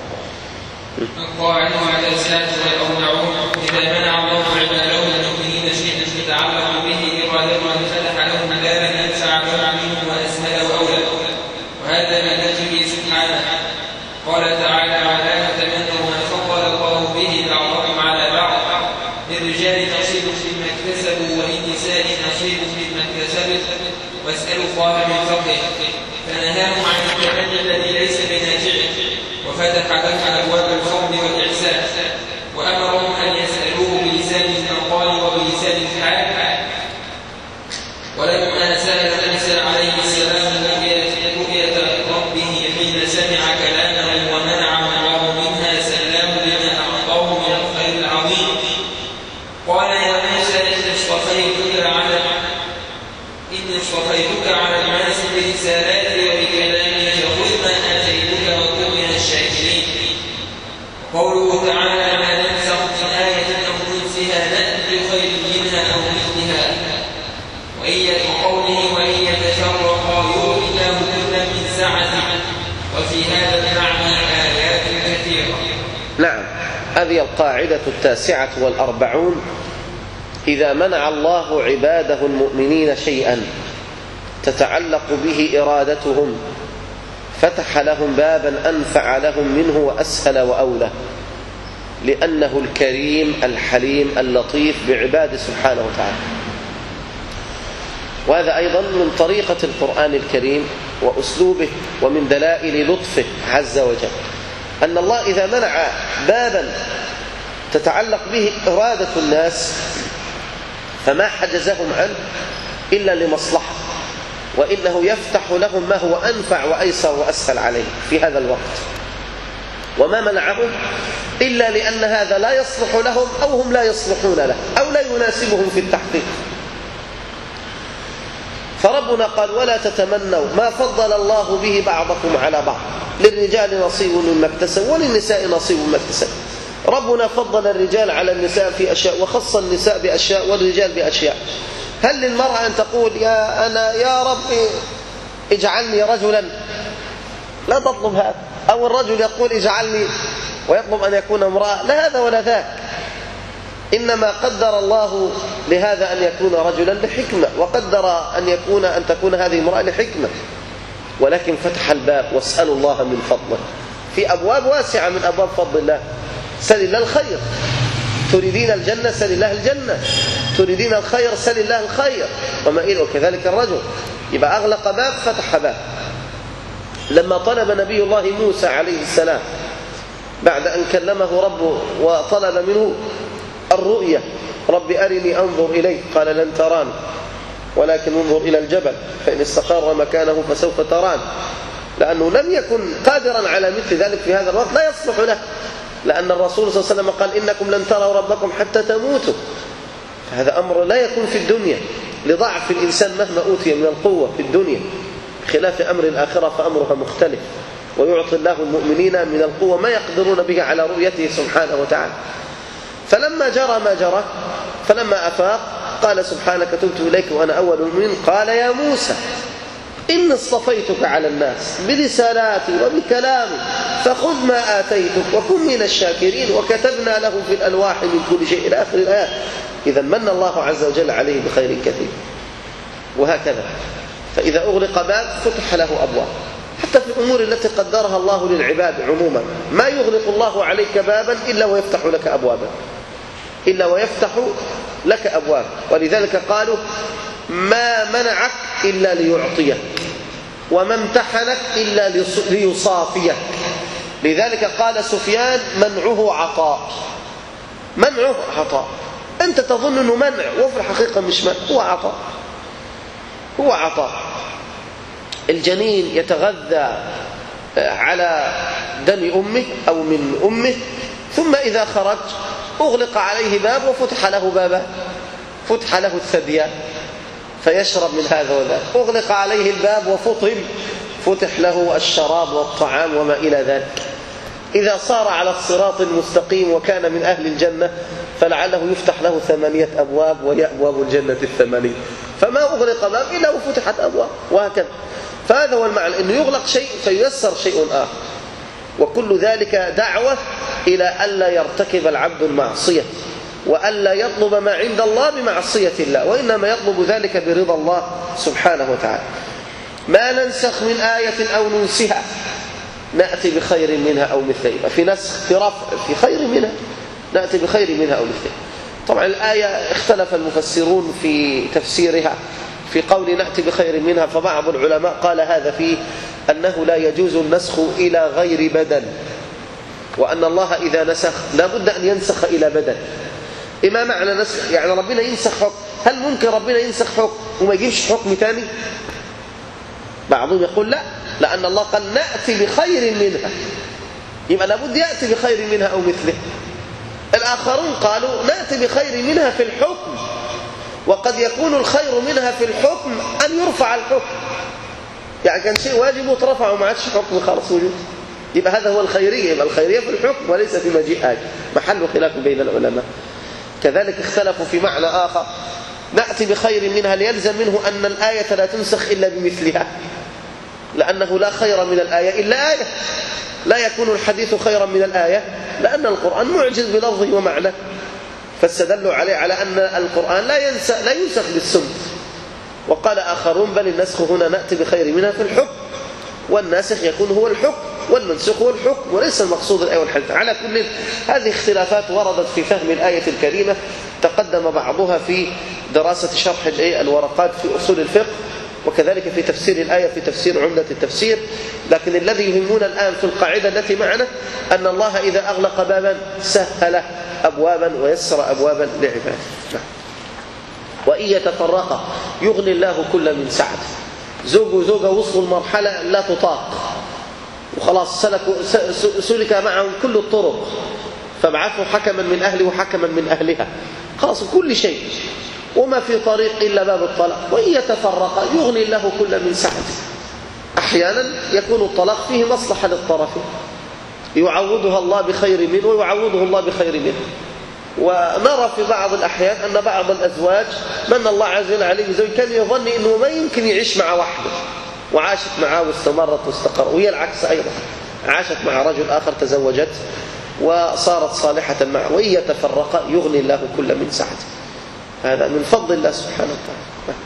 القاعدة التاسعة والأربعون: إذا منع الله عباده المؤمنين شيئا يتعلق به إرادته فتح لهم بابا ينفع لهم منه وأسهل وأولى، وهذا من وجهه سبحانه. قال تعالى: ولا تتمنوا ما فضل الله به بعضكم على بعض، للرجال نصيب مما اكتسبوا وللنساء نصيب مما اكتسبن واسألوا الله من فضله. فنهاهم عن التمني الذي ليس بنافع، وفتح لهم أبواب الفضل والإحسان، وأمرهم أن يسألوه بلسان المقال وبلسان الحال. ولما سأل موسى عليه السلام رؤية ربه حين سمع كلامه ومنعه الله منها سلام بما أعطاه من الخير العظيم، قال: يا موسى إني اصطفيتك على إني اصطفيتك على الناس برسالاتي وبكلامي فخذ ما آتيتك وكن من الشاكرين. قوله تعالى: ما ننسخ من آية أو ننسها نأتي بخير منها أو مثلها. وقوله: وإن يتفرقا يغني الله كلا من سعته. وفي هذا المعنى آيات كثيرة. نعم، هذه القاعدة التاسعة والأربعون: إذا منع الله عباده المؤمنين شيئا تتعلق به إرادتهم فتح لهم بابا أنفع لهم منه وأسهل وأولى، لأنه الكريم الحليم اللطيف بعباده سبحانه وتعالى. وهذا أيضا من طريقة القرآن الكريم وأسلوبه ومن دلائل لطفه عز وجل، أن الله إذا منع بابا تتعلق به إرادة الناس فما حجزهم عنه إلا لمصلحة، وإنه يفتح لهم ما هو أنفع وأيسر وأسهل عليه في هذا الوقت، وما منعهم إلا لأن هذا لا يصلح لهم أو هم لا يصلحون له أو لا يناسبهم في التحقيق. فربنا قال: ولا تتمنوا ما فضل الله به بعضكم على بعض، للرجال نصيب مما اكتسبوا وللنساء نصيب مما اكتسبوا. ربنا فضل الرجال على النساء في أشياء وخص النساء بأشياء والرجال بأشياء. هل للمرأة أن تقول يا أنا يا رب اجعلني رجلا؟ لا تطلب هذا. أو الرجل يقول اجعلني ويطلب أن يكون امرأة، لا هذا ولا ذاك. إنما قدر الله لهذا أن يكون رجلا لحكمة، وقدر أن يكون أن تكون هذه امرأة لحكمة، ولكن فتح الباب واسألوا الله من فضله. في أبواب واسعة من أبواب فضل الله. سل الله الخير، تريدين الجنة سل الله الجنة، تريدين الخير سل الله الخير، وما إلى وكذلك الرجل. يبقى أغلق باب فتح باب. لما طلب نبي الله موسى عليه السلام بعد أن كلمه ربه وطلب منه الرؤية: رب أرني أنظر إليك، قال: لن تراني ولكن انظر إلى الجبل فإن استقر مكانه فسوف تراني. لأنه لم يكن قادرا على مثل ذلك في هذا الوقت، لا يصلح له، لأن الرسول صلى الله عليه وسلم قال: إنكم لن تروا ربكم حتى تموتوا. هذا أمر لا يكون في الدنيا لضعف الإنسان مهما أوتي من القوة في الدنيا، خلاف أمر الآخرة فأمرها مختلف، ويعطي الله المؤمنين من القوة ما يقدرون به على رؤيته سبحانه وتعالى. فلما جرى ما جرى فلما أفاق قال سبحانك تبت إليك وأنا أول المؤمنين. قال يا موسى إني اصطفيتك على الناس برسالاتي وبكلامي فخذ ما آتيتك وكن من الشاكرين وكتبنا له في الألواح من كل شيء إلى آخر الآيات. إذا من الله عز وجل عليه بخير كثير. وهكذا فإذا أغلق باب فتح له أبواب، حتى في الأمور التي قدرها الله للعباد عموما ما يغلق الله عليك بابا إلا ويفتح لك أبوابا، إلا ويفتح لك أبواب. ولذلك قالوا ما منعك إلا ليعطيك وما امتحنك إلا ليصافيك. لذلك قال سفيان منعه عطاء، منعه عطاء. أنت تظن أنه منع وفي الحقيقة مش منع، هو عطاء، هو عطاء. الجنين يتغذى على دم أمه أو من أمه، ثم إذا خرج أغلق عليه باب وفتح له بابا، فتح له الثديان فيشرب من هذا وذاك، أغلق عليه الباب وفطم فتح له الشراب والطعام وما إلى ذلك. إذا صار على الصراط المستقيم وكان من أهل الجنة فلعله يفتح له ثمانية أبواب وهي أبواب الجنة الثمانية. فما أغلق باب إلا وفتحت أبواب، وهكذا. فهذا هو المعنى، أنه يغلق شيء فييسر شيء آخر. وكل ذلك دعوة إلى ألا يرتكب العبد المعصية وألا يطلب ما عند الله بمعصية الله، وإنما يطلب ذلك برضا الله سبحانه وتعالى. ما ننسخ من آية أو ننسها نأتي بخير منها أو مثلها. في نسخ في رفع في خير منها نأتي بخير منها أو مثلها. طبعا الآية اختلف المفسرون في تفسيرها في قول نأتي بخير منها، فبعض العلماء قال هذا فيه أنه لا يجوز النسخ إلى غير بدل، وأن الله إذا نسخ لا بد أن ينسخ إلى بدل. إما معنى نسخ يعني ربنا ينسخ حكم، هل ممكن ربنا ينسخ حكم وما يجيبش حكم تاني؟ بعضهم يقول لا، لأن الله قال نأتي بخير منها، يبقى لابد يأتي بخير منها أو مثله. الآخرون قالوا نأتي بخير منها في الحكم، وقد يكون الخير منها في الحكم أن يرفع الحكم، يعني كان شيء واجب وترفع وما عادش حكم خالص وجود، يبقى هذا هو الخيرية. يبقى الخيرية في الحكم وليس في مجيء آية، محل خلاف بين العلماء. كذلك اختلفوا في معنى آخر، نأتي بخير منها ليلزم منه أن الآية لا تنسخ إلا بمثلها، لأنه لا خير من الآية إلا آية، لا يكون الحديث خيرا من الآية لأن القرآن معجز بلفظه ومعنى، فاستدلوا عليه على أن القرآن لا ينسى لا ينسخ بالسنة. وقال آخرون بل النسخ هنا نأتي بخير منها في الحكم، والناسخ يكون هو الحكم والمنسوخ هو الحكم وليس المقصود الآية والحديث. على كل هذه اختلافات وردت في فهم الآية الكريمة، تقدم بعضها في دراسة شرح الورقات في أصول الفقه، وكذلك في تفسير الآية في تفسير عمدة التفسير. لكن الذي يهمنا الآن في القاعدة التي معنا أن الله إذا أغلق بابا سهل أبوابا ويسر أبوابا لعباده. وإن يتفرقا يغني الله كل من سعته. زوج وزوجة وصلوا المرحلة لا تطاق وخلاص سلكوا سلك معهم كل الطرق، فابعثوا حكما من أهله وحكما من أهلها، خلاص كل شيء، وما في طريق إلا باب الطلاق. وإن يتفرقا يغني الله كل من سعته. أحيانا يكون الطلاق فيه مصلحة للطرفين، يعوضها الله بخير منه ويعوضه الله بخير منه. ونرى في بعض الأحيان أن بعض الأزواج من الله عز وجل عليه زوج كان يظن أنه ما يمكن يعيش مع وحده، وعاشت معه واستمرت واستقر، وهي العكس أيضا، عاشت مع رجل آخر تزوجت وصارت صالحة معه. وإن يتفرقا يغني الله كل من سعته. هذا من فضل الله سبحانه وتعالى.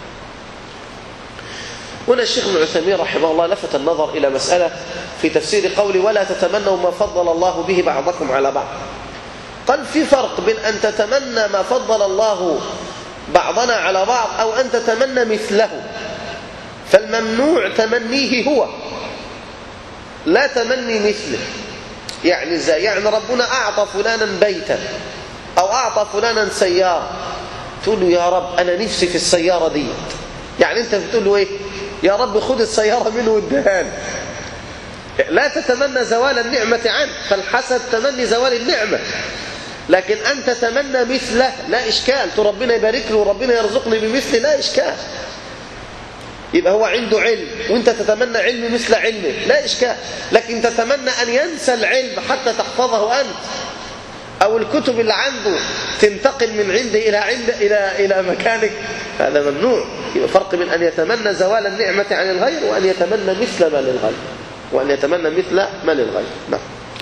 هنا الشيخ ابن عثيمين رحمه الله لفت النظر إلى مسألة في تفسير قوله ولا تتمنوا ما فضل الله به بعضكم على بعض. قال في فرق بين أن تتمنى ما فضل الله بعضنا على بعض أو أن تتمنى مثله. فالممنوع تمنيه هو، لا تمني مثله. يعني ازاي؟ يعني ربنا أعطى فلانا بيتا أو أعطى فلانا سيارة، تقول له يا رب أنا نفسي في السيارة دي، يعني أنت بتقول له إيه؟ يا رب خد السيارة منه وادهان. لا تتمنى زوال النعمة عنه، فالحسد تمني زوال النعمة. لكن أن تتمنى مثله لا إشكال، تو ربنا يبارك له وربنا يرزقني بمثله لا إشكال. يبقى هو عنده علم وانت تتمنى علم مثل علمه لا إشكال. لكن تتمنى أن ينسى العلم حتى تحفظه أنت، أو الكتب اللي عنده تنتقل من عنده إلى عند إلى إلى مكانك، هذا ممنوع. يبقى فرق بين أن يتمنى زوال النعمة عن الغير وأن يتمنى مثل ما للغير، وأن يتمنى مثل ما للغير. نعم.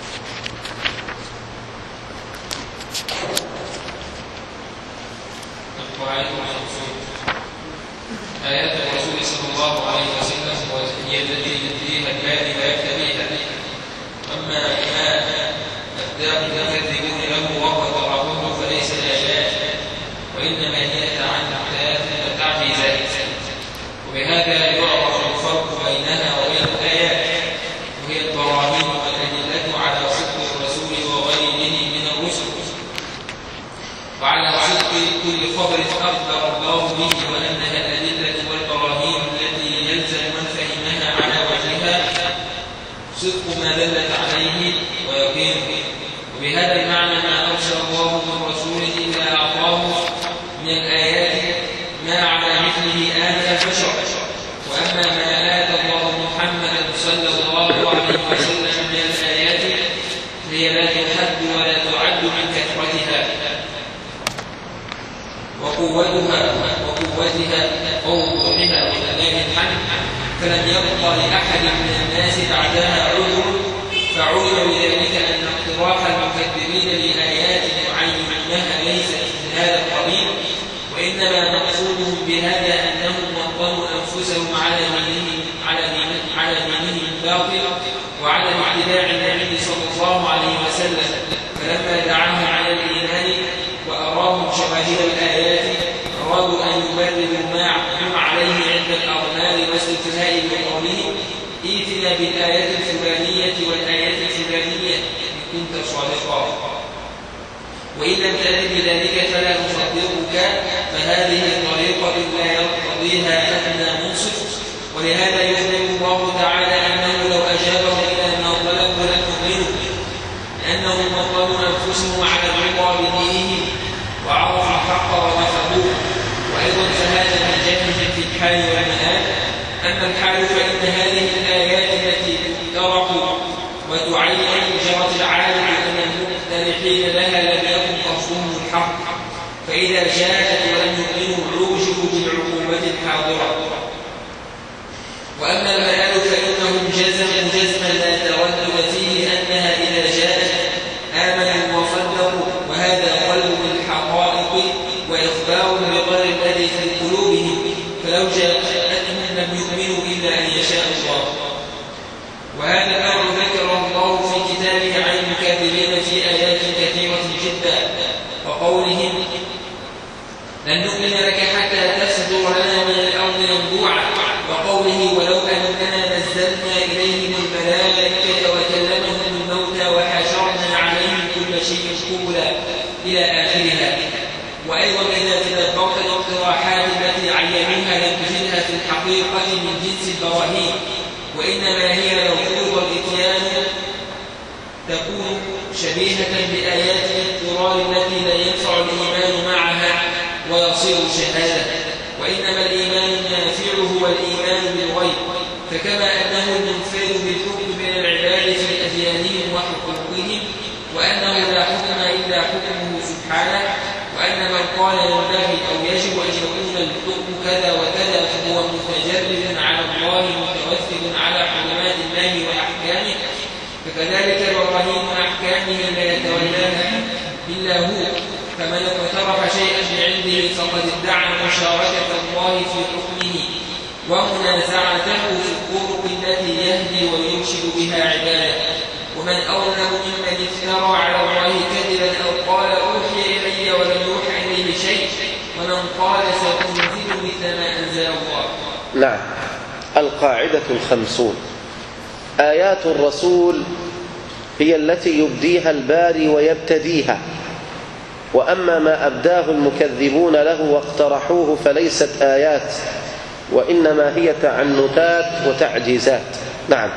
آيات الرسول صلى الله عليه وسلم هي التي يدريها الباري ويكتبيها. أما ما أبداه المكذبون له وهو تراهن فليس الآيات، وإنما هي تعجيزات وتعجيزات. وبهذا يعرف الفرق بينها وبين الآيات، وهي البراهين والأدلة على صدق الرسول وغيره من الرسل، وعلى صدق كل خبر أخبر الله به، وأنها الأدلة والبراهين التي يلزم من فهمها على وجهها صدق ما دلت عليه ويقينه. وبهذا المعنى ما أرسل الله من رسول إلا أعطاه من الآيات ما على مثله آية البشر. وأما ما آتى الله محمدا صلى الله عليه وسلم من الآيات هي لا تحد ولا تعد من كثرتها وقوتها وقوتها ووضوحها وتمام الحمد، فلم يبقى لأحد من الناس بعدها عذر. فعلم بذلك أن اقتراح المكذبين لآيات معينها ليس من هذا القبيل، وإنما مقصودهم بهذا أنهم وطنوا أنفسهم على دينهم على دينهم على دينهم الباطل وعلى اتباع النبي صلى الله عليه وسلم. فلما دعاهم على الإيمان وأراهم شواهد الآيات أرادوا أن يبرروا ما هم عليه عند الأضلال واستثناء بقولهم ائتنا بالآيات الفلانية والآيات الفلانية إن كنت صادقا، وإن لم تأت بذلك فلا نصدقك. فهذه الطريقة لا يرتضيها أدنى منصف. ولهذا يخبر الله تعالى أنه لو أجابهم إلى ما طلبوا لم يؤمنوا، لأنهم وطنوا أنفسهم على الرضا بدينهم وعرفوا الحق ورفضوه. وأيضا فهذا من جهلهم في الحال والمآل. أما الحال فإن هذه الآيات التي تركوا وتعين جرت العالم أن المقترحين لها لم يكن قصدهم الحق، فإذا جاءت ولم يؤمنوا عوجبوا بالعقوبة الحاضرة. وأما المآل فإنهم جزموا جزما لا تردد فيه أنها إذا جاءت آمنوا وصدقوا، وهذا قلب الحقائق وإخبار بقدر الذي في قلوبهم، فلو جاءتهم لم يؤمنوا إلا أن يشاء الله. وهذا الأمر ذكره الله في كتابه عن المكذبين في آيات كثيرة جدا، وقولهم لن نؤمن لك حتى تفجر لنا من الأرض ينبوعا، وقوله ولو أننا نزلنا إليهم الملائكة وكلمهم الموتى وحشرنا عليهم كل شيء قبلا إلى آخرها. وأيضا إذا تدبرت الاقتراحات التي عينوها لم تجدها في الحقيقة من جنس البراهين، وإنما هي لو فرض الإتيان تكون شبيهة بآيات الاضطرار التي لا ينفع الإيمان معها ويصير شهادة. وإنما الإيمان النافع هو الإيمان بالغيب، فكما أنه المنفرد بالحكم من العباد في أديانهم وحقوقهم، وأنه لا حكم إلا حكمه سبحانه، وأن من قال ينبغي أو يجب أن يكون الحكم كذا وكذا فهو متجرد على الله متوسل على حرمات الله وأحكامه، فكذلك براهين أحكامه لا يتولاها إلا هو. فمن اقترح شيئا بعلمه فقد ادعى مشاركة الله في حكمه ومنازعته في الطرق التي يهدي ويرشد بها عباده. ومن أظلم ممن افترى على الله كذبا أو قال أوحي إلي ولم يوحى إليه شيء، ومن قال سأنزل مثل ما أنزل الله. نعم. القاعدة الخمسون: آيات الرسول هي التي يبديها الباري ويبتديها، وأما ما أبداه المكذبون له واقترحوه فليست آيات، وإنما هي تعنتات وتعجيزات. نعم.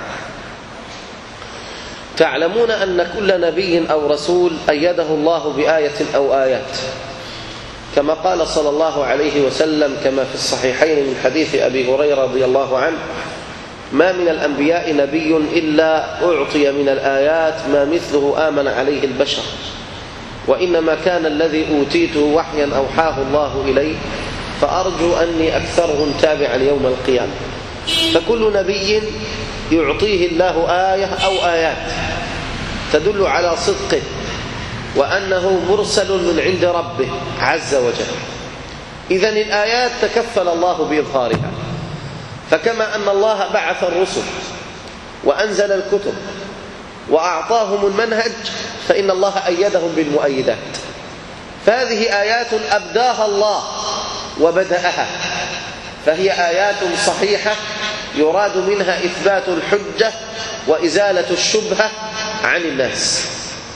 تعلمون أن كل نبي أو رسول أيده الله بآية أو آيات، كما قال صلى الله عليه وسلم كما في الصحيحين من حديث أبي هريرة رضي الله عنه: ما من الأنبياء نبي إلا أعطي من الآيات ما مثله آمن عليه البشر. وإنما كان الذي أوتيته وحيا أوحاه الله إلي، فأرجو أني أكثرهم تابعا يوم القيامة. فكل نبي يعطيه الله آية أو آيات تدل على صدقه وأنه مرسل من عند ربه عز وجل. إذن الآيات تكفل الله بإظهارها. فكما أن الله بعث الرسل وأنزل الكتب وأعطاهم المنهج، فإن الله أيدهم بالمؤيدات. فهذه آيات أبداها الله وبدأها، فهي آيات صحيحة يراد منها إثبات الحجة وإزالة الشبهة عن الناس.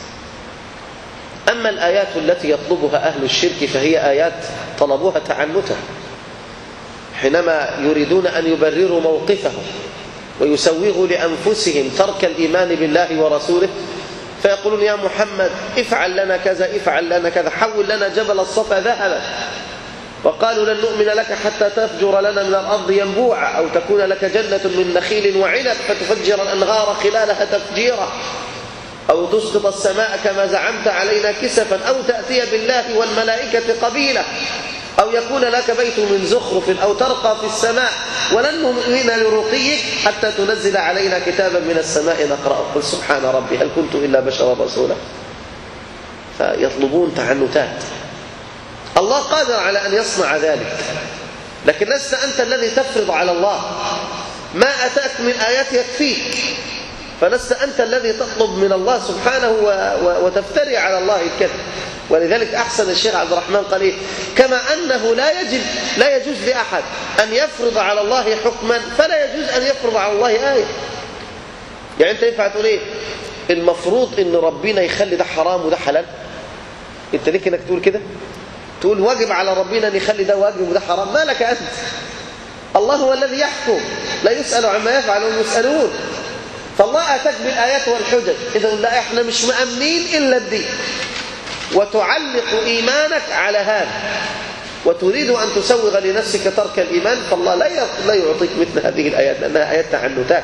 أما الآيات التي يطلبها أهل الشرك فهي آيات طلبوها تعنتا، حينما يريدون أن يبرروا موقفهم ويسوغوا لأنفسهم ترك الإيمان بالله ورسوله، فيقولون يا محمد افعل لنا كذا، افعل لنا كذا، حول لنا جبل الصفا ذهبا. وقالوا لن نؤمن لك حتى تفجر لنا من الأرض ينبوعا، أو تكون لك جنة من نخيل وعنب فتفجر الأنهار خلالها تفجيرا، أو تسقط السماء كما زعمت علينا كسفا، أو تأتي بالله والملائكة قبيلا، أو يكون لك بيت من زخرف، أو ترقى في السماء، ولن نؤمن لرقيك حتى تنزل علينا كتابا من السماء نقرأه. قل سبحان ربي هل كنت إلا بشرا رسولا. فيطلبون تعنتات. الله قادر على أن يصنع ذلك، لكن لست أنت الذي تفرض على الله. ما أتاك من آيات يكفيك، فلست أنت الذي تطلب من الله سبحانه وتفتري على الله الكذب. ولذلك أحسن الشيخ عبد الرحمن قال إيه؟ كما أنه لا يجب لا يجوز لأحد أن يفرض على الله حكما، فلا يجوز أن يفرض على الله آية. يعني أنت ينفع تقول إيه؟ المفروض إن ربنا يخلي ده حرام وده حلال. أنت ليك إنك تقول كده؟ تقول واجب على ربنا أن يخلي ده واجب وده حرام؟ ما لك أنت؟ الله هو الذي يحكم، لا يسأل عما يفعل وهم يسألون. فالله أتاك بالآيات والحجج. إذا لا إحنا مش مأمنين إلا الدين، وتعلق إيمانك على هذا وتريد أن تسوغ لنفسك ترك الإيمان، فالله لا يعطيك مثل هذه الآيات لأنها آيات تعنتات.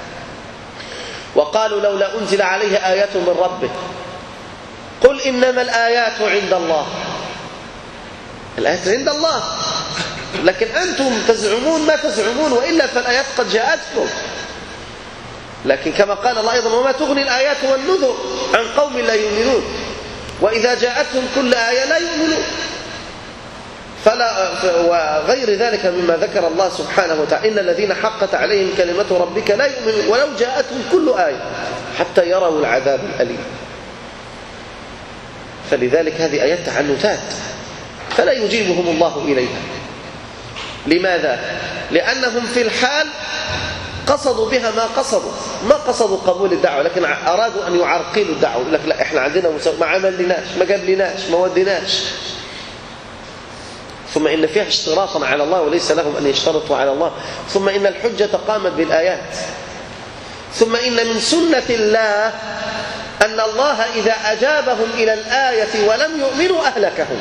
وقالوا لولا أنزل عليه آيات من ربه قل إنما الآيات عند الله. الآيات عند الله، لكن أنتم تزعمون ما تزعمون، وإلا فالآيات قد جاءتكم. لكن كما قال الله أيضا وما تغني الآيات والنذر عن قوم لا يؤمنون، وإذا جاءتهم كل آية لا يؤمنون. فلا وغير ذلك مما ذكر الله سبحانه وتعالى إن الذين حقت عليهم كلمة ربك لا يؤمنون ولو جاءتهم كل آية حتى يروا العذاب الأليم. فلذلك هذه آيات تعنتات، فلا يجيبهم الله إليها. لماذا؟ لأنهم في الحال قصدوا بها ما قصدوا، ما قصدوا قبول الدعوة، لكن أرادوا أن يعرقلوا الدعوة. يقول لك لا إحنا عندنا ما عملناش، ما قبلناش، ما وديناش. ثم إن فيها اشتراطا على الله وليس لهم أن يشترطوا على الله. ثم إن الحجة قامت بالآيات. ثم إن من سنة الله أن الله إذا أجابهم إلى الآية ولم يؤمنوا أهلكهم،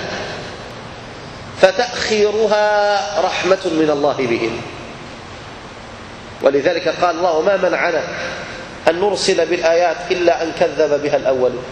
فتأخيرها رحمة من الله بهم. ولذلك قال الله وما منعنا أن نرسل بالآيات إلا أن كذب بها الأولون.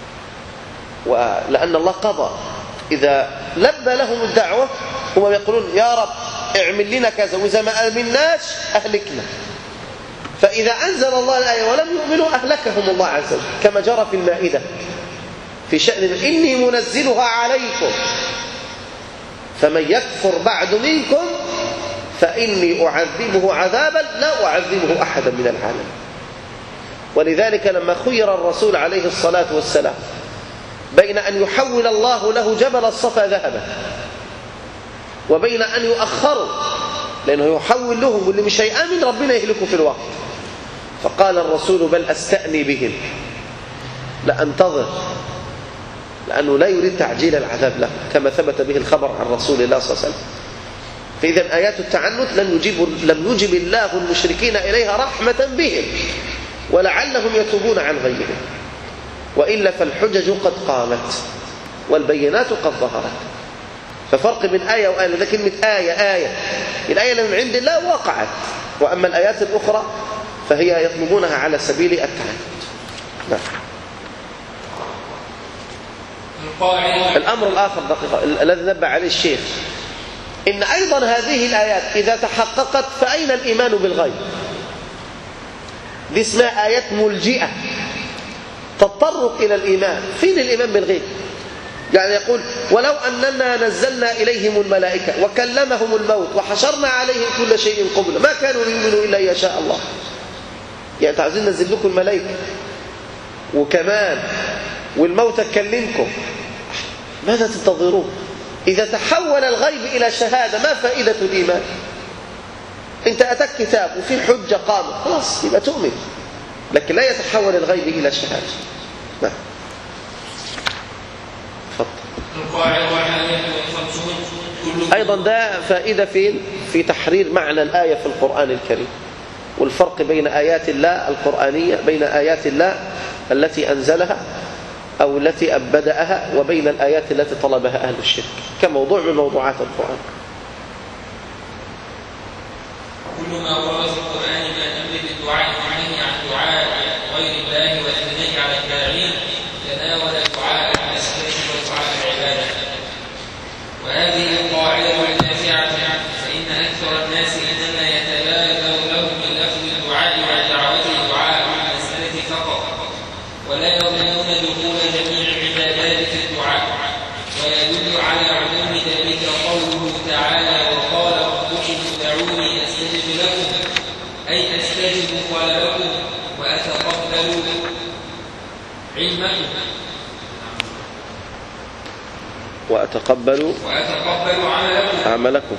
ولأن الله قضى إذا لبى لهم الدعوة هم يقولون يا رب اعمل لنا كذا، وإذا ما آمناش أهلكنا. فإذا أنزل الله الآية ولم يؤمنوا أهلكهم الله عز وجل، كما جرى في المائدة في شأن إني منزلها عليكم فمن يكفر بعد منكم فإني أعذبه عذابا لا أعذبه أحدا من العالمين. ولذلك لما خير الرسول عليه الصلاة والسلام بين أن يحول الله له جبل الصفا ذهبا وبين أن يؤخروا، لأنه يحول لهم واللي مش هيآمن ربنا يهلكوا في الوقت، فقال الرسول بل أستأني بهم، لا أنتظر، لأنه لا يريد تعجيل العذاب له كما ثبت به الخبر عن رسول الله صلى الله عليه وسلم. فإذا آيات التعنت لم يجيب, لم يجب الله المشركين إليها رحمة بهم ولعلهم يتوبون عن غيرهم، وإلا فالحجج قد قامت والبينات قد ظهرت. ففرق بين آية وآية، لذا كلمة آية آية الآية اللي من عند الله وقعت، وأما الآيات الأخرى فهي يطلبونها على سبيل التعنت. نعم. الأمر الآخر دقيقة الذي نبه عليه الشيخ، إن أيضا هذه الآيات إذا تحققت فأين الإيمان بالغيب؟ دي اسمها آيات ملجئة تضطرق إلى الإيمان. فين الإيمان بالغيب؟ يعني يقول ولو أننا نزلنا إليهم الملائكة وكلمهم الموت وحشرنا عليهم كل شيء قبلا ما كانوا يؤمنوا إلا إن يشاء الله. يعني عايزين ننزل لكم الملائكة وكمان والموت تكلمكم، ماذا تنتظرون؟ إذا تحول الغيب إلى شهادة ما فائدة الإيمان؟ أنت أتاك كتاب وفي حجة قامت خلاص يبقى تؤمن، لكن لا يتحول الغيب إلى شهادة. نعم. أيضا ده فائدة فين؟ في تحرير معنى الآية في القرآن الكريم، والفرق بين آيات الله القرآنية بين آيات الله التي أنزلها أو التي أبدأها وبين الآيات التي طلبها أهل الشرك كموضوع من موضوعات القرآن. كل ما ورد في القرآن من الأمر بالدعاء والنهي عن دعاء غير الله والثناء على الداعين تناول الدعاء المسألة ودعاء العبادة. وهذه القاعدة النافعة فإن أكثر الناس إنما يتبادر لهم من لفظ الدعاء والدعوة دعاء المسألة فقط، ولا يظنون دخول جميع العبادات في الدعاء. ويدل على عموم ذلك قوله تعالى وقال ربكم ادعوني أستجب لكم، أي أستجب طلبكم وأتقبل علمكم وأتقبل وأتقبل عملكم عملكم.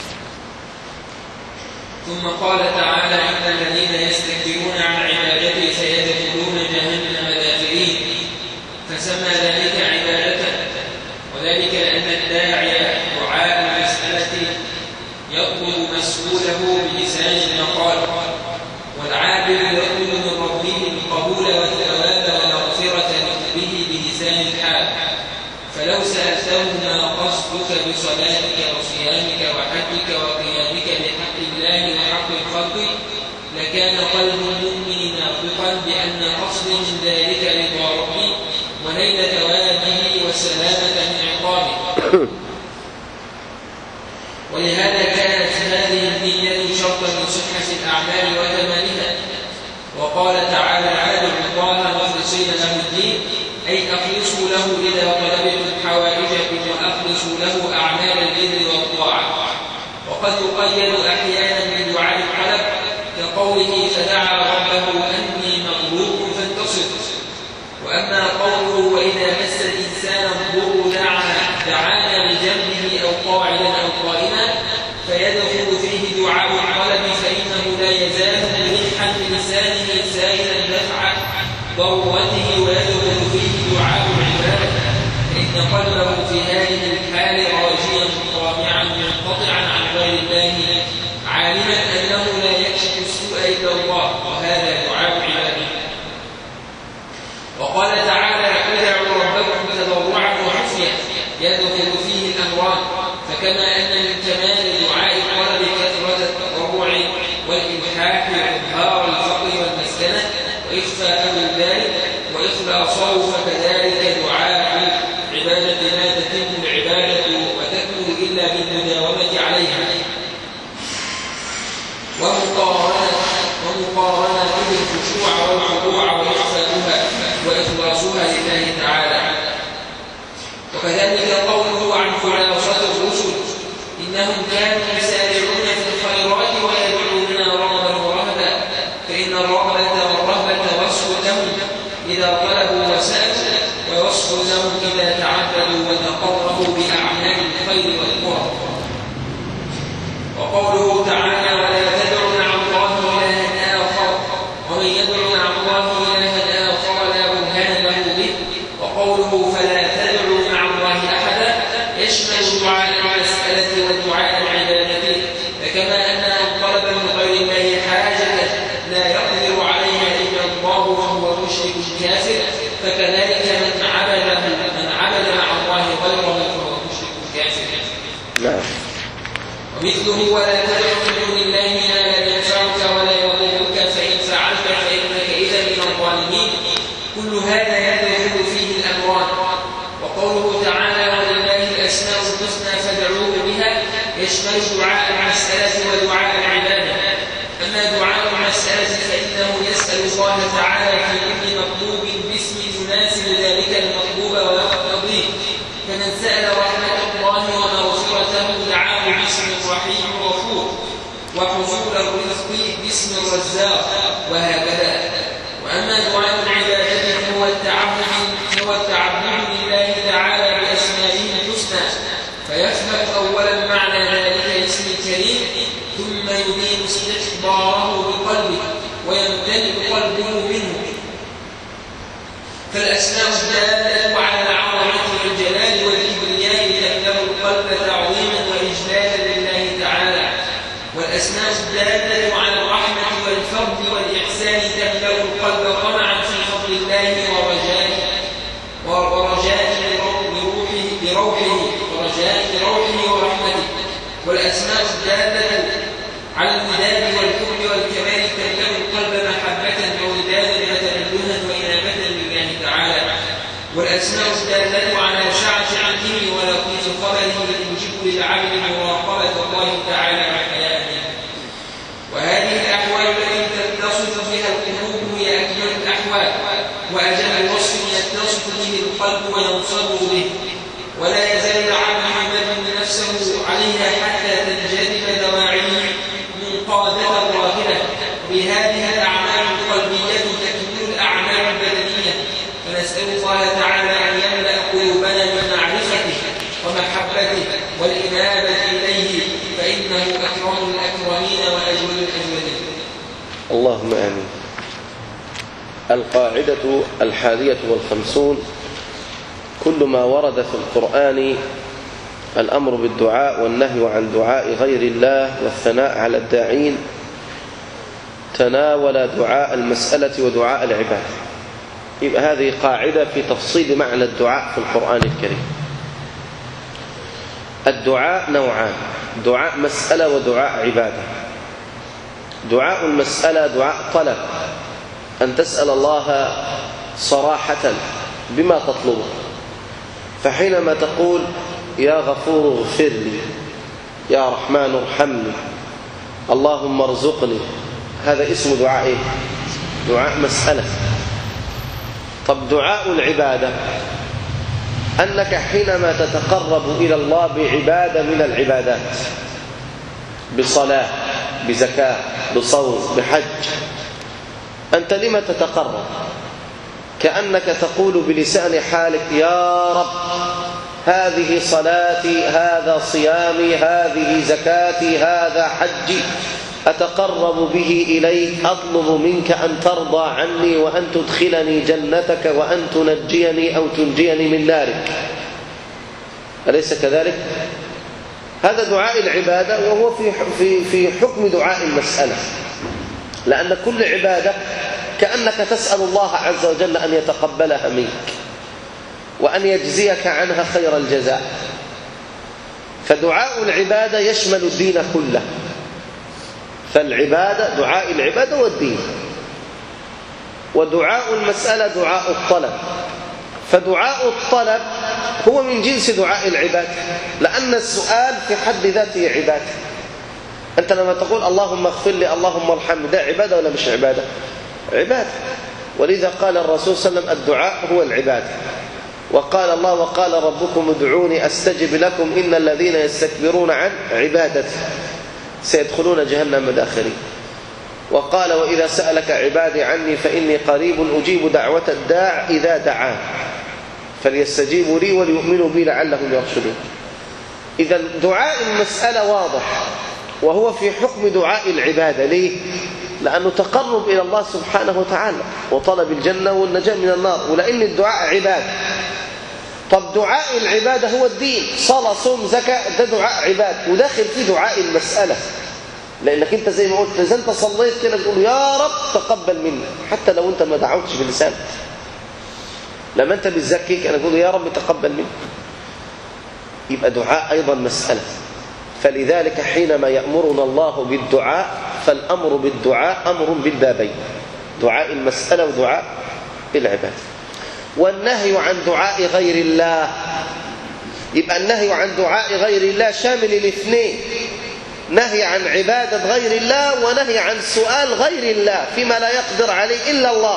ثم قال تعالى إن الذين يستكبرون عن عبادتي سيدخلون جهنم داخرين، فسمى ذلك عبادة، وذلك لأن الداعي دعاء المسألة يطلب مسؤوله بلسان المقال، والعابد يطلب من ربه القبول والثواب والمغفرة به بلسان الحال. فلو سألته ما قصدك بصلاتك وصيامك وحجك وقيامك بحق الله وحق الخلق لكان قلب المؤمن ناطقا بأن قصد من ذلك رضا ربي ونيل ثوابه والسلامة من عقابه. ولهذا كانت هذه النية شرطا من صحة الأعمال وتمامها. وقال تعالى عابدوا الله مخلصين له الدين، أي أخلصوا له إذا طلبتم حوائجكم وأخلصوا له أعمال البر والطاعة. وقد يقيد أحيانا بدعاء الطلب كقوله فدعا ربه أني مغلوب فانتصر. وأما قوله وإذا مس الإنسان الضر دعانا بجنبه أو قاعدا أو قائما فيدخل فيه دعاء الطلب، فإنه لا يزال ملحا بلسانه سائلا دفع ضرورته، ويدخل فيه دعاء العبادة، فإن قلبه في هذه الحال راجيا طامعا منقطعا عن غير الله عالما أنه لا يكشف السوء إلا الله، وهذا دعاء عباده. وقال تعالى ادعوا ربكم تضرعا وخفيا، يدخل فيه الأمران، فكما أن من كمال دعاء الطلب كثرة التضرع والإلحاح وإظهار الفقر والمسكنة وإخفاء ذلك وإخلاصه، فكذلك دعاء عبادة لا تتم العبادة وتكمل إلا بالمداومة عليها ومقارنة ومقارنته الخشوع والخضوع وإخفاؤها وإخلاصها لله تعالى. وكذلك قوله عن خلاصة الرسل إنهم كانوا يسارعون في الخيرات ويدعوننا رغبا ورهبا، فإن الرغبة والرهبة وصف لهم إذا طلبوا وسألوا، ووصف لهم إذا تعبدوا وتقربوا بأعمال الخير والقرب. وقوله تعالى ولا تدعوا مع الله إلها آخر، ومن يدعو مع الله إلها آخر لا برهان له به. وقوله فلا تدعوا مع الله أحدا يشمل دعاء المسألة ودعاء العبادة، فكما أن من طلب من غير الله حاجة لا يقدر عليها إلا الله وهو مشرك كافر، فكذلك من عبد من عبد مع الله غيره فهو مشرك كافر. نعم. ومثله ولا تدع من دون الله ما لا ينفعك ولا يضرك، فإن فعلت فإنك إذا من الظالمين. كل هذا يدخل فيه الأمران. وقوله الأسماء الحسنى فادعوه بها يشمل دعاء المسألة ودعاء العبادة. أما دعاء المسألة فإنه يسأل الله تعالى في كل مطلوب باسم يناسب ذلك المطلوب ويقتضيه، فمن سأل رحمة الله ومغفرته دعاه باسم الرحيم الغفور، وحصول الرزق باسم الرزاق، وهكذا. وأما دعاء العبادة فهو التعبد هو التعبد لله تعالى بأسمائه الحسنى، فيفهم أولا معنى ذلك الاسم الكريم، ثم يبين استحضاره بقلبه ويمتلئ قلبه منه. فالأسماء الدالة على العظمة والجلال والكبرياء تملأ القلب تعظيما وإجلالا لله تعالى، والأسماء الدالة على الرحمة والفضل والإحسان تملأ القلب طمعا في فضل الله ورجاء ورجاء لروحه لروحه ورجاء لروحه ورحمته. والأسماء الدالة على الوداد والحب والكمال تملأ القلب محبة وودادا وتألها وإنابة لله تعالى. والأسماء الدالة على شعة عبده ولطيف خبره توجب للعبد مراقبة الله تعالى وحياته. وهذه الأحوال التي تتصف بها القلوب هي أكمل الأحوال وأجل وصف يتصف به القلب وينصب به، ولا يزال العبد يمد نفسه عليها حتى تنجذب دواعيه منقادة راهبة. بهذه الأعمال القلبية تكمل الأعمال البدنية، فنسأل الله تعالى أن يملأ قلوبنا من معرفته ومحبته والإنابة إليه، فإنه أكرم الأكرمين وأجود الأجودين. اللهم آمين. القاعدة الحادية والخمسون: كل ما ورد في القرآن الأمر بالدعاء والنهي عن دعاء غير الله والثناء على الداعين تناول دعاء المسألة ودعاء العبادة. يبقى هذه قاعدة في تفصيل معنى الدعاء في القرآن الكريم. الدعاء نوعان: دعاء مسألة ودعاء عبادة. دعاء المسألة دعاء طلب، أن تسأل الله صراحة بما تطلبه، فحينما تقول يا غفور اغفر لي، يا رحمن ارحمني، اللهم ارزقني، هذا اسم دعاء إيه؟ دعاء مسألة. طب دعاء العبادة أنك حينما تتقرب إلى الله بعبادة من العبادات، بصلاة، بزكاة، بصوم، بحج، أنت لما تتقرب؟ كأنك تقول بلسان حالك يا رب هذه صلاتي، هذا صيامي، هذه زكاتي، هذا حجي، أتقرب به إليك، أطلب منك أن ترضى عني وأن تدخلني جنتك وأن تنجيني أو تنجيني من نارك. أليس كذلك؟ هذا دعاء العبادة، وهو في في في حكم دعاء المسألة، لأن كل عبادة كأنك تسأل الله عز وجل أن يتقبلها منك وأن يجزيك عنها خير الجزاء. فدعاء العبادة يشمل الدين كله، فالعبادة دعاء العبادة والدين. ودعاء المسألة دعاء الطلب، فدعاء الطلب هو من جنس دعاء العبادة، لأن السؤال في حد ذاته عبادة. أنت لما تقول اللهم اغفر لي، اللهم ارحمني، ده عبادة ولا مش عبادة؟ عبادة. ولذا قال الرسول صلى الله عليه وسلم الدعاء هو العبادة. وقال الله وقال ربكم ادعوني أستجب لكم إن الذين يستكبرون عن عبادتي سيدخلون جهنم داخرين. وقال وإذا سألك عبادي عني فإني قريب أجيب دعوة الداع إذا دعان فليستجيبوا لي وليؤمنوا بي لعلهم يرشدون. إذا دعاء المسألة واضح، وهو في حكم دعاء العبادة. ليه؟ لأنه تقرب إلى الله سبحانه وتعالى وطلب الجنة والنجاة من النار، ولأن الدعاء عبادة. طب دعاء العبادة هو الدين، صلاة صوم زكاة، ده دعاء عبادة، وداخل فيه دعاء المسألة، لأنك أنت زي ما قلت إذا أنت صليت كده تقول يا رب تقبل مني، حتى لو أنت ما دعوتش بلسانك. لما أنت بتزكيك أنا أقول يا رب تقبل مني، يبقى دعاء أيضا مسألة. فلذلك حينما يأمرنا الله بالدعاء فالأمر بالدعاء أمر بالبابين، دعاء المسألة ودعاء العبادة. والنهي عن دعاء غير الله يبقى النهي عن دعاء غير الله شامل الاثنين، نهي عن عبادة غير الله ونهي عن سؤال غير الله فيما لا يقدر عليه إلا الله.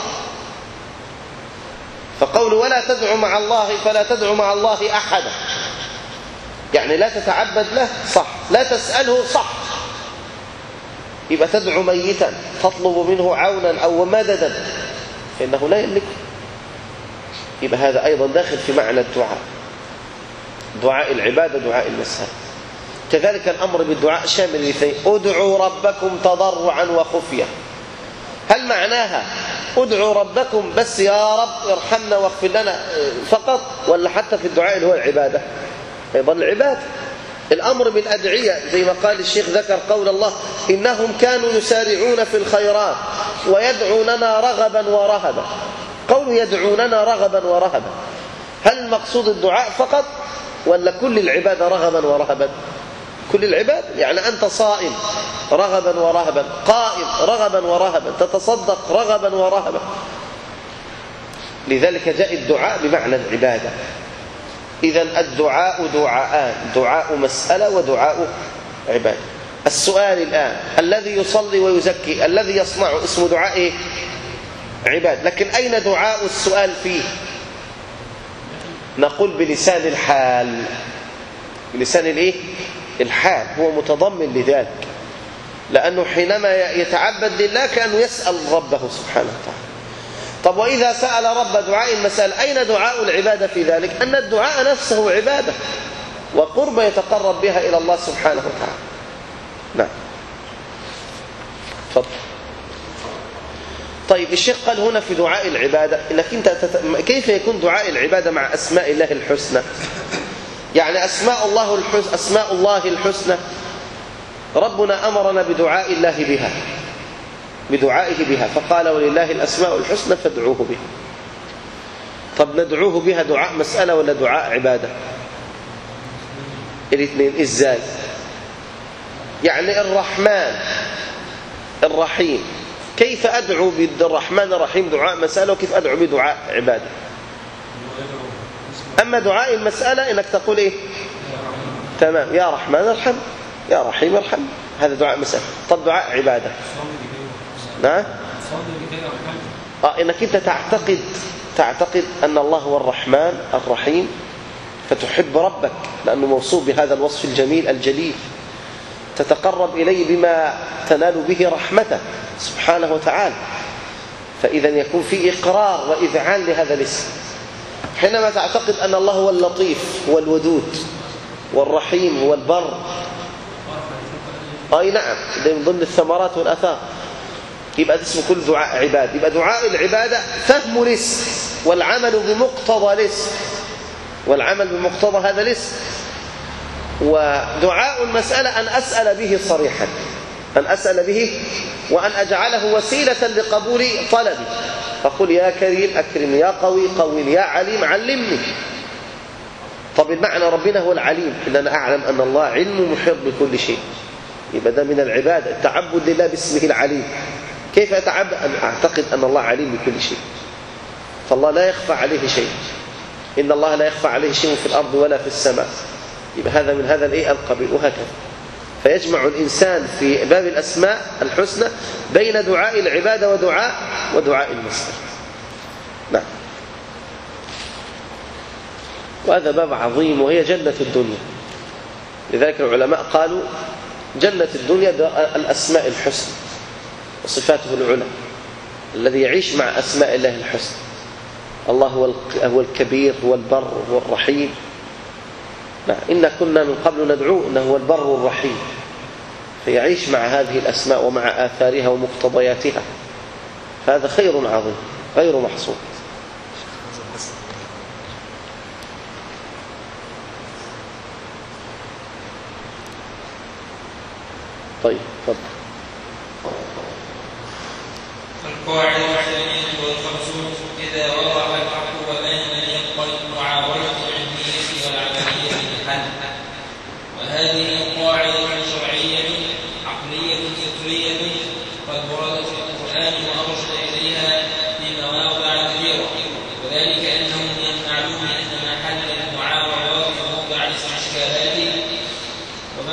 فقول ولا تدعو مع الله فلا تدعو مع الله أحدا، يعني لا تتعبد له صح، لا تسأله صح، يبقى تدعو ميتا تطلب منه عونا أو مددا فإنه لا يملك، يبقى هذا أيضا داخل في معنى الدعاء، دعاء العبادة دعاء المسألة. كذلك الأمر بالدعاء شامل الاثنين، ادعوا ربكم تضرعا وخفية. هل معناها ادعوا ربكم بس يا رب ارحمنا واغفر لنا فقط، ولا حتى في الدعاء اللي هو العبادة أيضا العبادة؟ الأمر بالأدعية زي ما قال الشيخ ذكر قول الله إنهم كانوا يسارعون في الخيرات ويدعوننا رغبا ورهبا. قول يدعوننا رغبا ورهبا، هل المقصود الدعاء فقط ولا كل العبادة رغبا ورهبا؟ كل العبادة، يعني أنت صائم رغبا ورهبا، قائم رغبا ورهبا، تتصدق رغبا ورهبا. لذلك جاء الدعاء بمعنى العبادة. إذن الدعاء دعاءان، دعاء مسألة ودعاء عبادة. السؤال الآن الذي يصلي ويزكي الذي يصنع اسم دعائه عبادة، لكن أين دعاء السؤال فيه؟ نقول بلسان الحال، بلسان الايه؟ الحال، هو متضمن لذلك، لأنه حينما يتعبد لله كأنه يسأل ربه سبحانه وتعالى. طب وإذا سأل رب دعاء المسألة أين دعاء العبادة في ذلك؟ أن الدعاء نفسه عبادة وقرب يتقرب بها إلى الله سبحانه وتعالى. نعم تفضل. طيب الشيخ قال هنا في دعاء العبادة إنك أنت تت... كيف يكون دعاء العبادة مع أسماء الله الحسنى؟ يعني أسماء الله الحسنى، أسماء الله الحسنى ربنا أمرنا بدعاء الله بها، بدعائه بها، فقال ولله الأسماء الحسنى فادعوه بها. طب ندعوه بها دعاء مسألة ولا دعاء عبادة؟ الاثنين. إزاي؟ يعني الرحمن الرحيم كيف أدعو بالرحمن الرحيم دعاء مسألة وكيف أدعو بدعاء عبادة؟ أما دعاء المسألة إنك تقول إيه؟ تمام، يا رحمن ارحم، يا رحيم ارحم، هذا دعاء مسألة. طب دعاء عبادة؟ نعم آه إنك أنت تعتقد تعتقد أن الله هو الرحمن الرحيم فتحب ربك لأنه موصوف بهذا الوصف الجميل الجليل، تتقرب إليه بما تنال به رحمته سبحانه وتعالى. فإذا يكون في إقرار وإذعان لهذا الاسم. حينما تعتقد أن الله هو اللطيف هو الودود والرحيم هو البر، أي نعم، ده من ضمن الثمرات والآثار، يبقى ده اسمه كل دعاء عبادة. يبقى دعاء العبادة فهم الاسم والعمل بمقتضى الاسم، والعمل بمقتضى هذا الاسم. ودعاء المسألة أن أسأل به صريحا، أن أسأل به وأن أجعله وسيلة لقبول طلبي، أقول يا كريم أكرم، يا قوي قوين، يا عليم علمني. طب المعنى ربنا هو العليم، إن أنا أعلم أن الله علم محيط بكل شيء، يبقى ده من العبادة، التعبد لله باسمه العليم. كيف أتعبد؟ أن أعتقد أن الله عليم بكل شيء، فالله لا يخفى عليه شيء، إن الله لا يخفى عليه شيء في الأرض ولا في السماء. يبقى هذا من هذا الإيه القبيل. وهكذا فيجمع الإنسان في باب الأسماء الحسنى بين دعاء العبادة ودعاء ودعاء المسألة. نعم. وهذا باب عظيم وهي جنة الدنيا. لذلك العلماء قالوا جنة الدنيا الأسماء الحسنى وصفاته العلى، الذي يعيش مع أسماء الله الحسنى. الله هو الكبير، هو البر، هو الرحيم. نعم. إن كنا من قبل ندعوه إنه هو البر الرحيم، فيعيش مع هذه الأسماء ومع آثارها ومقتضياتها، فهذا خير عظيم غير محصور. طيب تفضل. القاعدة الثانية والخمسون إذا وضع الحق وبين أن يقبل معاولة العلمية والعملية بالحل. وهذه قاعدة شرعية عقلية فطرية قد وردت في القرآن وأرشد إليها في مواضع كثيرة، وذلك أنه من المعلوم أن محل المعاولات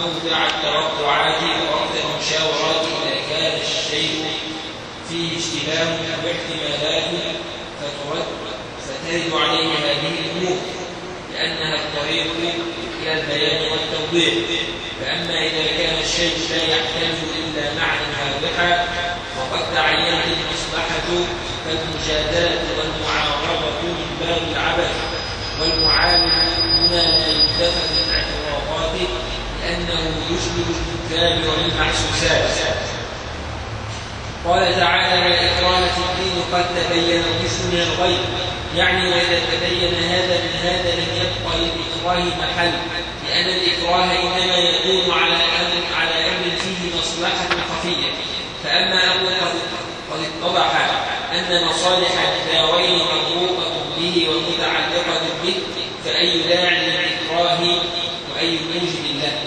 موضع التوقعات ووقت المشاورات إذا كان الشيء فيه اشتباه واحتمالات فترد فترد عليه هذه الأمور لأنها الطريق إلى البيان والتوضيح. فأما إذا كان الشيء لا يحتمل إلا معنى واضحا وقد تعينت المصلحة فالمجادلة والمعارضة من باب العبث، والمعامل هنا لا يلتفت من اعتراضاته لأنه يشبه الكتاب والمحسوسات. قال تعالى: والإكراه في الدين قد تبين الرشد من الغي، يعني وإذا تبين هذا من هذا لم يبق للإكراه محل، لأن الإكراه إنما يكون على أمر على أمر فيه مصلحة خفية. فأما أمر قد اتضح أن مصالح الدارين مربوطة به ومتعلقة به فأي داع للإكراه وأي موجب له.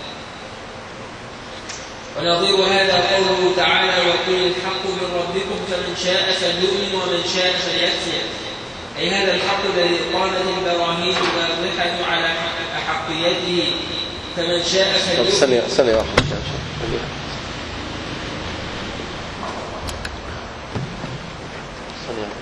ونظير هذا قوله تعالى: وقل الحق من ربكم فمن شاء فليؤمن ومن شاء فليكفر، أي هذا الحق الذي قامت البراهين الواضحة على أحقيته، فمن شاء فليؤمن. ثانية ثانية واحدة ثانية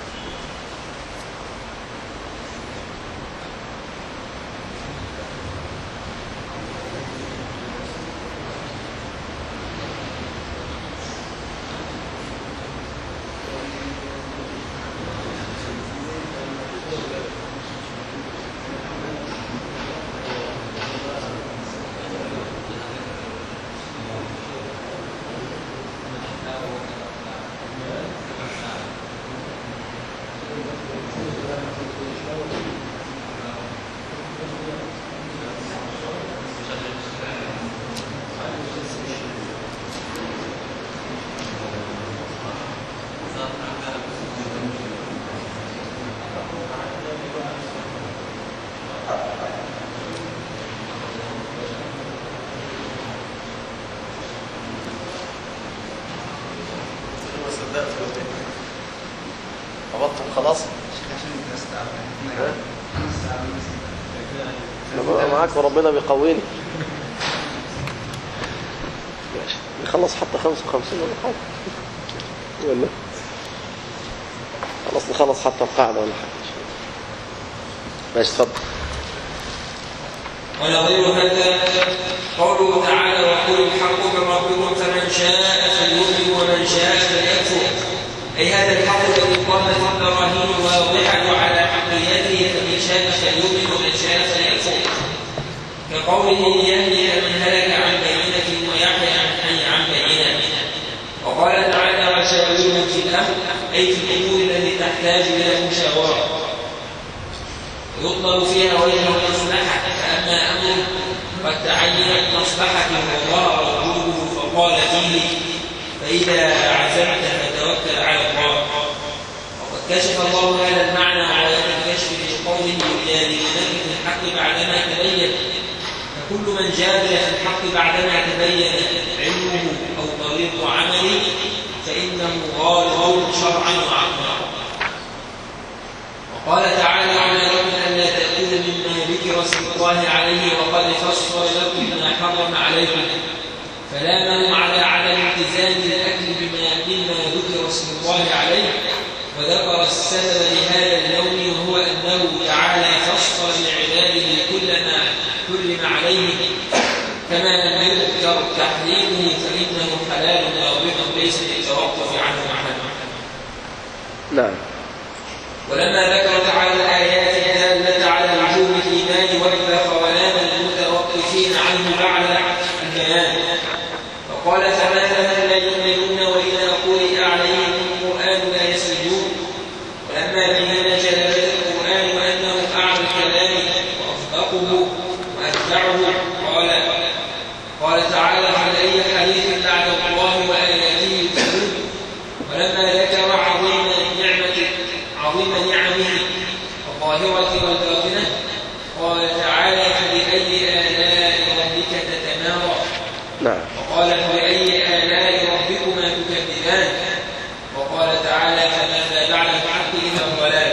أبطل خلاص. أنا معاك وربنا بيقويني. نخلص حتى خمسة وخمسين ولا حاجة ولا خلاص نخلص حتى القاعدة ولا حاجة. ماشي تفضل. ونظير هذا قوله تعالى: وقل الحق من ربكم فمن شاء فليؤمن ومن شاء فليكفر، أي هذا الحق الذي قامت البراهين الواضحة على حقيته، فمن شاء فليؤمن ومن شاء فليكفر، كقوله: يهدي من هلك عن بينة ويحيى من حي عن بينة. وقال تعالى: وشاورهم في الأمر، أي في الأمور التي تحتاج إلى مشاورة يطلب فيها وجه المصلحة. فأما أمر قد تعينت مصلحته وظهر وجوده فقال فيه: فإذا عزمت فتوكل على الله. وقد كشف الله هذا المعنى وغاية الكشف في قوله: يجادلونك في الحق بعدما تبين. فكل من جادل في الحق بعدما تبين علمه أو طريق عمله فإنه غالب شرعا وعقلا. وقال تعالى: وما لكم ألا تأكلوا مما ذكر اسم الله عليه وقد فصل لكم ما حرم عليكم، فلامهم على عدم التزام الأكل بما مما ذكر اسم الله عليه، وذكر السبب لهذا اللون وهو أنه تعالى فصل لعباده كل ما كل ما عليه، كما لم يذكر تحريمه فإنه حلال واضح ليس للتوقف عنه محل. نعم. ولما ذكر تعالى الآيات الدالة على وجوب الإيمان وجب خولان المتوقفين عنه بعد البيان، فقال: فما لمن لا يؤمنون وإذا قرئ عليهم القرآن لا يسجدون. ولما بين جلالة القرآن وأنه أعلى الكلام وأصدقه وأتبعه قال قال تعالى: فلأي حديث بعد الله وآياته يؤمنون. ولما ذكر عظيم النعمة عظيم نعمه الظاهرة والباطنة قال تعالى: فبأي آلاء ربك تتمارى. نعم. وقال: فبأي آلاء ربكما تكذبان. وقال تعالى: فماذا بعد الحق إلا الضلال.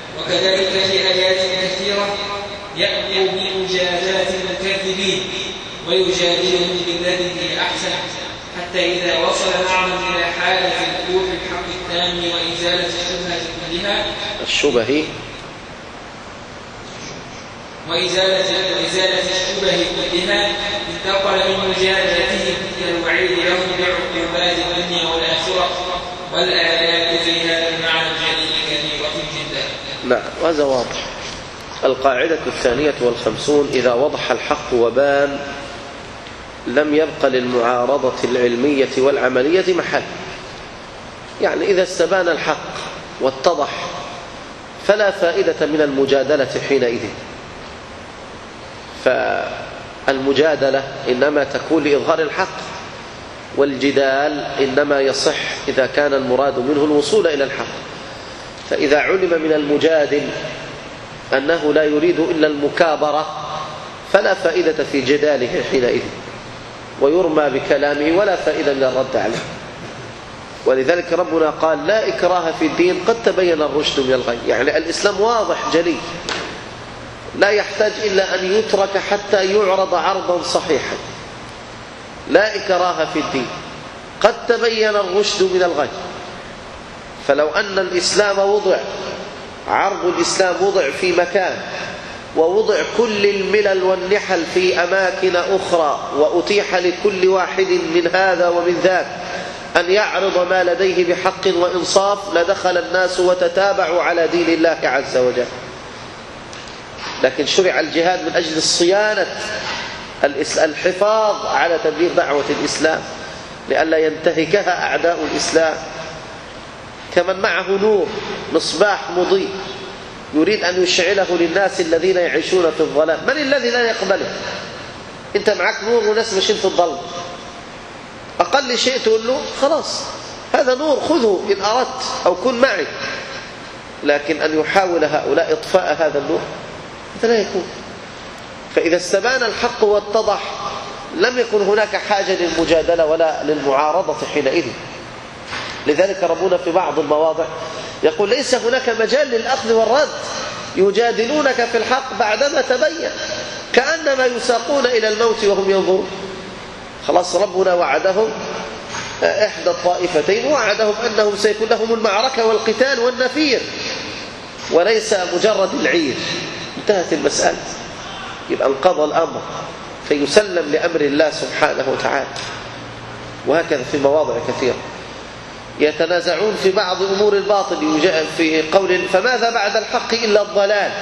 وكذلك في آيات كثيرة يأمر بمجازاة المكذبين، ويجادلهم بالذي هي أحسن حتى إذا وصل معهم إلى حالة الوقوف الحق التام وإزالة الشبهة كلها الشبه وإزالة وإزالة الشبه كلها انتقل من مجادلتهم إلى الوعيد لهم بعقوبات الدنيا والآخرة، والآيات في هذا المعنى الجليل كثيرة جدا. نعم، وهذا واضح. القاعدة الثانية والخمسون: إذا وضح الحق وبان لم يبق للمعارضة العلمية والعملية محل. يعني إذا استبان الحق واتضح فلا فائدة من المجادلة حينئذ. فالمجادلة إنما تكون لإظهار الحق، والجدال إنما يصح إذا كان المراد منه الوصول إلى الحق. فإذا علم من المجادل أنه لا يريد إلا المكابرة فلا فائدة في جداله حينئذ، ويرمى بكلامه ولا فائدة من الرد عليه. ولذلك ربنا قال: لا إكراه في الدين قد تبين الرشد من الغي. يعني الإسلام واضح جلي، لا يحتاج إلا أن يترك حتى يعرض عرضا صحيحا. لا إكراه في الدين قد تبين الرشد من الغي. فلو أن الإسلام وضع، عرض الإسلام وضع في مكان، ووضع كل الملل والنحل في أماكن أخرى، وأتيح لكل واحد من هذا ومن ذاك أن يعرض ما لديه بحق وإنصاف، لدخل الناس وتتابعوا على دين الله عز وجل. لكن شرع الجهاد من أجل الصيانة، الحفاظ على تبليغ دعوة الإسلام لئلا ينتهكها أعداء الإسلام. كمن معه نور، مصباح مضيء، يريد أن يشعله للناس الذين يعيشون في الظلام. من الذي لا يقبله؟ أنت معك نور وناس ماشيين في الظلم، أقل شيء تقول له خلاص هذا نور خذه إن أردت أو كن معي. لكن أن يحاول هؤلاء إطفاء هذا النور هذا لا يكون. فإذا استبان الحق واتضح لم يكن هناك حاجة للمجادلة ولا للمعارضة حينئذ. لذلك ربنا في بعض المواضع يقول: ليس هناك مجال للأخذ والرد، يجادلونك في الحق بعدما تبين، كأنما يساقون إلى الموت وهم ينظرون. خلاص ربنا وعدهم إحدى الطائفتين، وعدهم أنهم سيكون لهم المعركة والقتال والنفير، وليس مجرد العير. انتهت المسألة، يبقى انقضى الأمر فيسلم لأمر الله سبحانه وتعالى. وهكذا في مواضع كثيرة. يتنازعون في بعض أمور الباطل، في قول: فماذا بعد الحق إلا الضلال.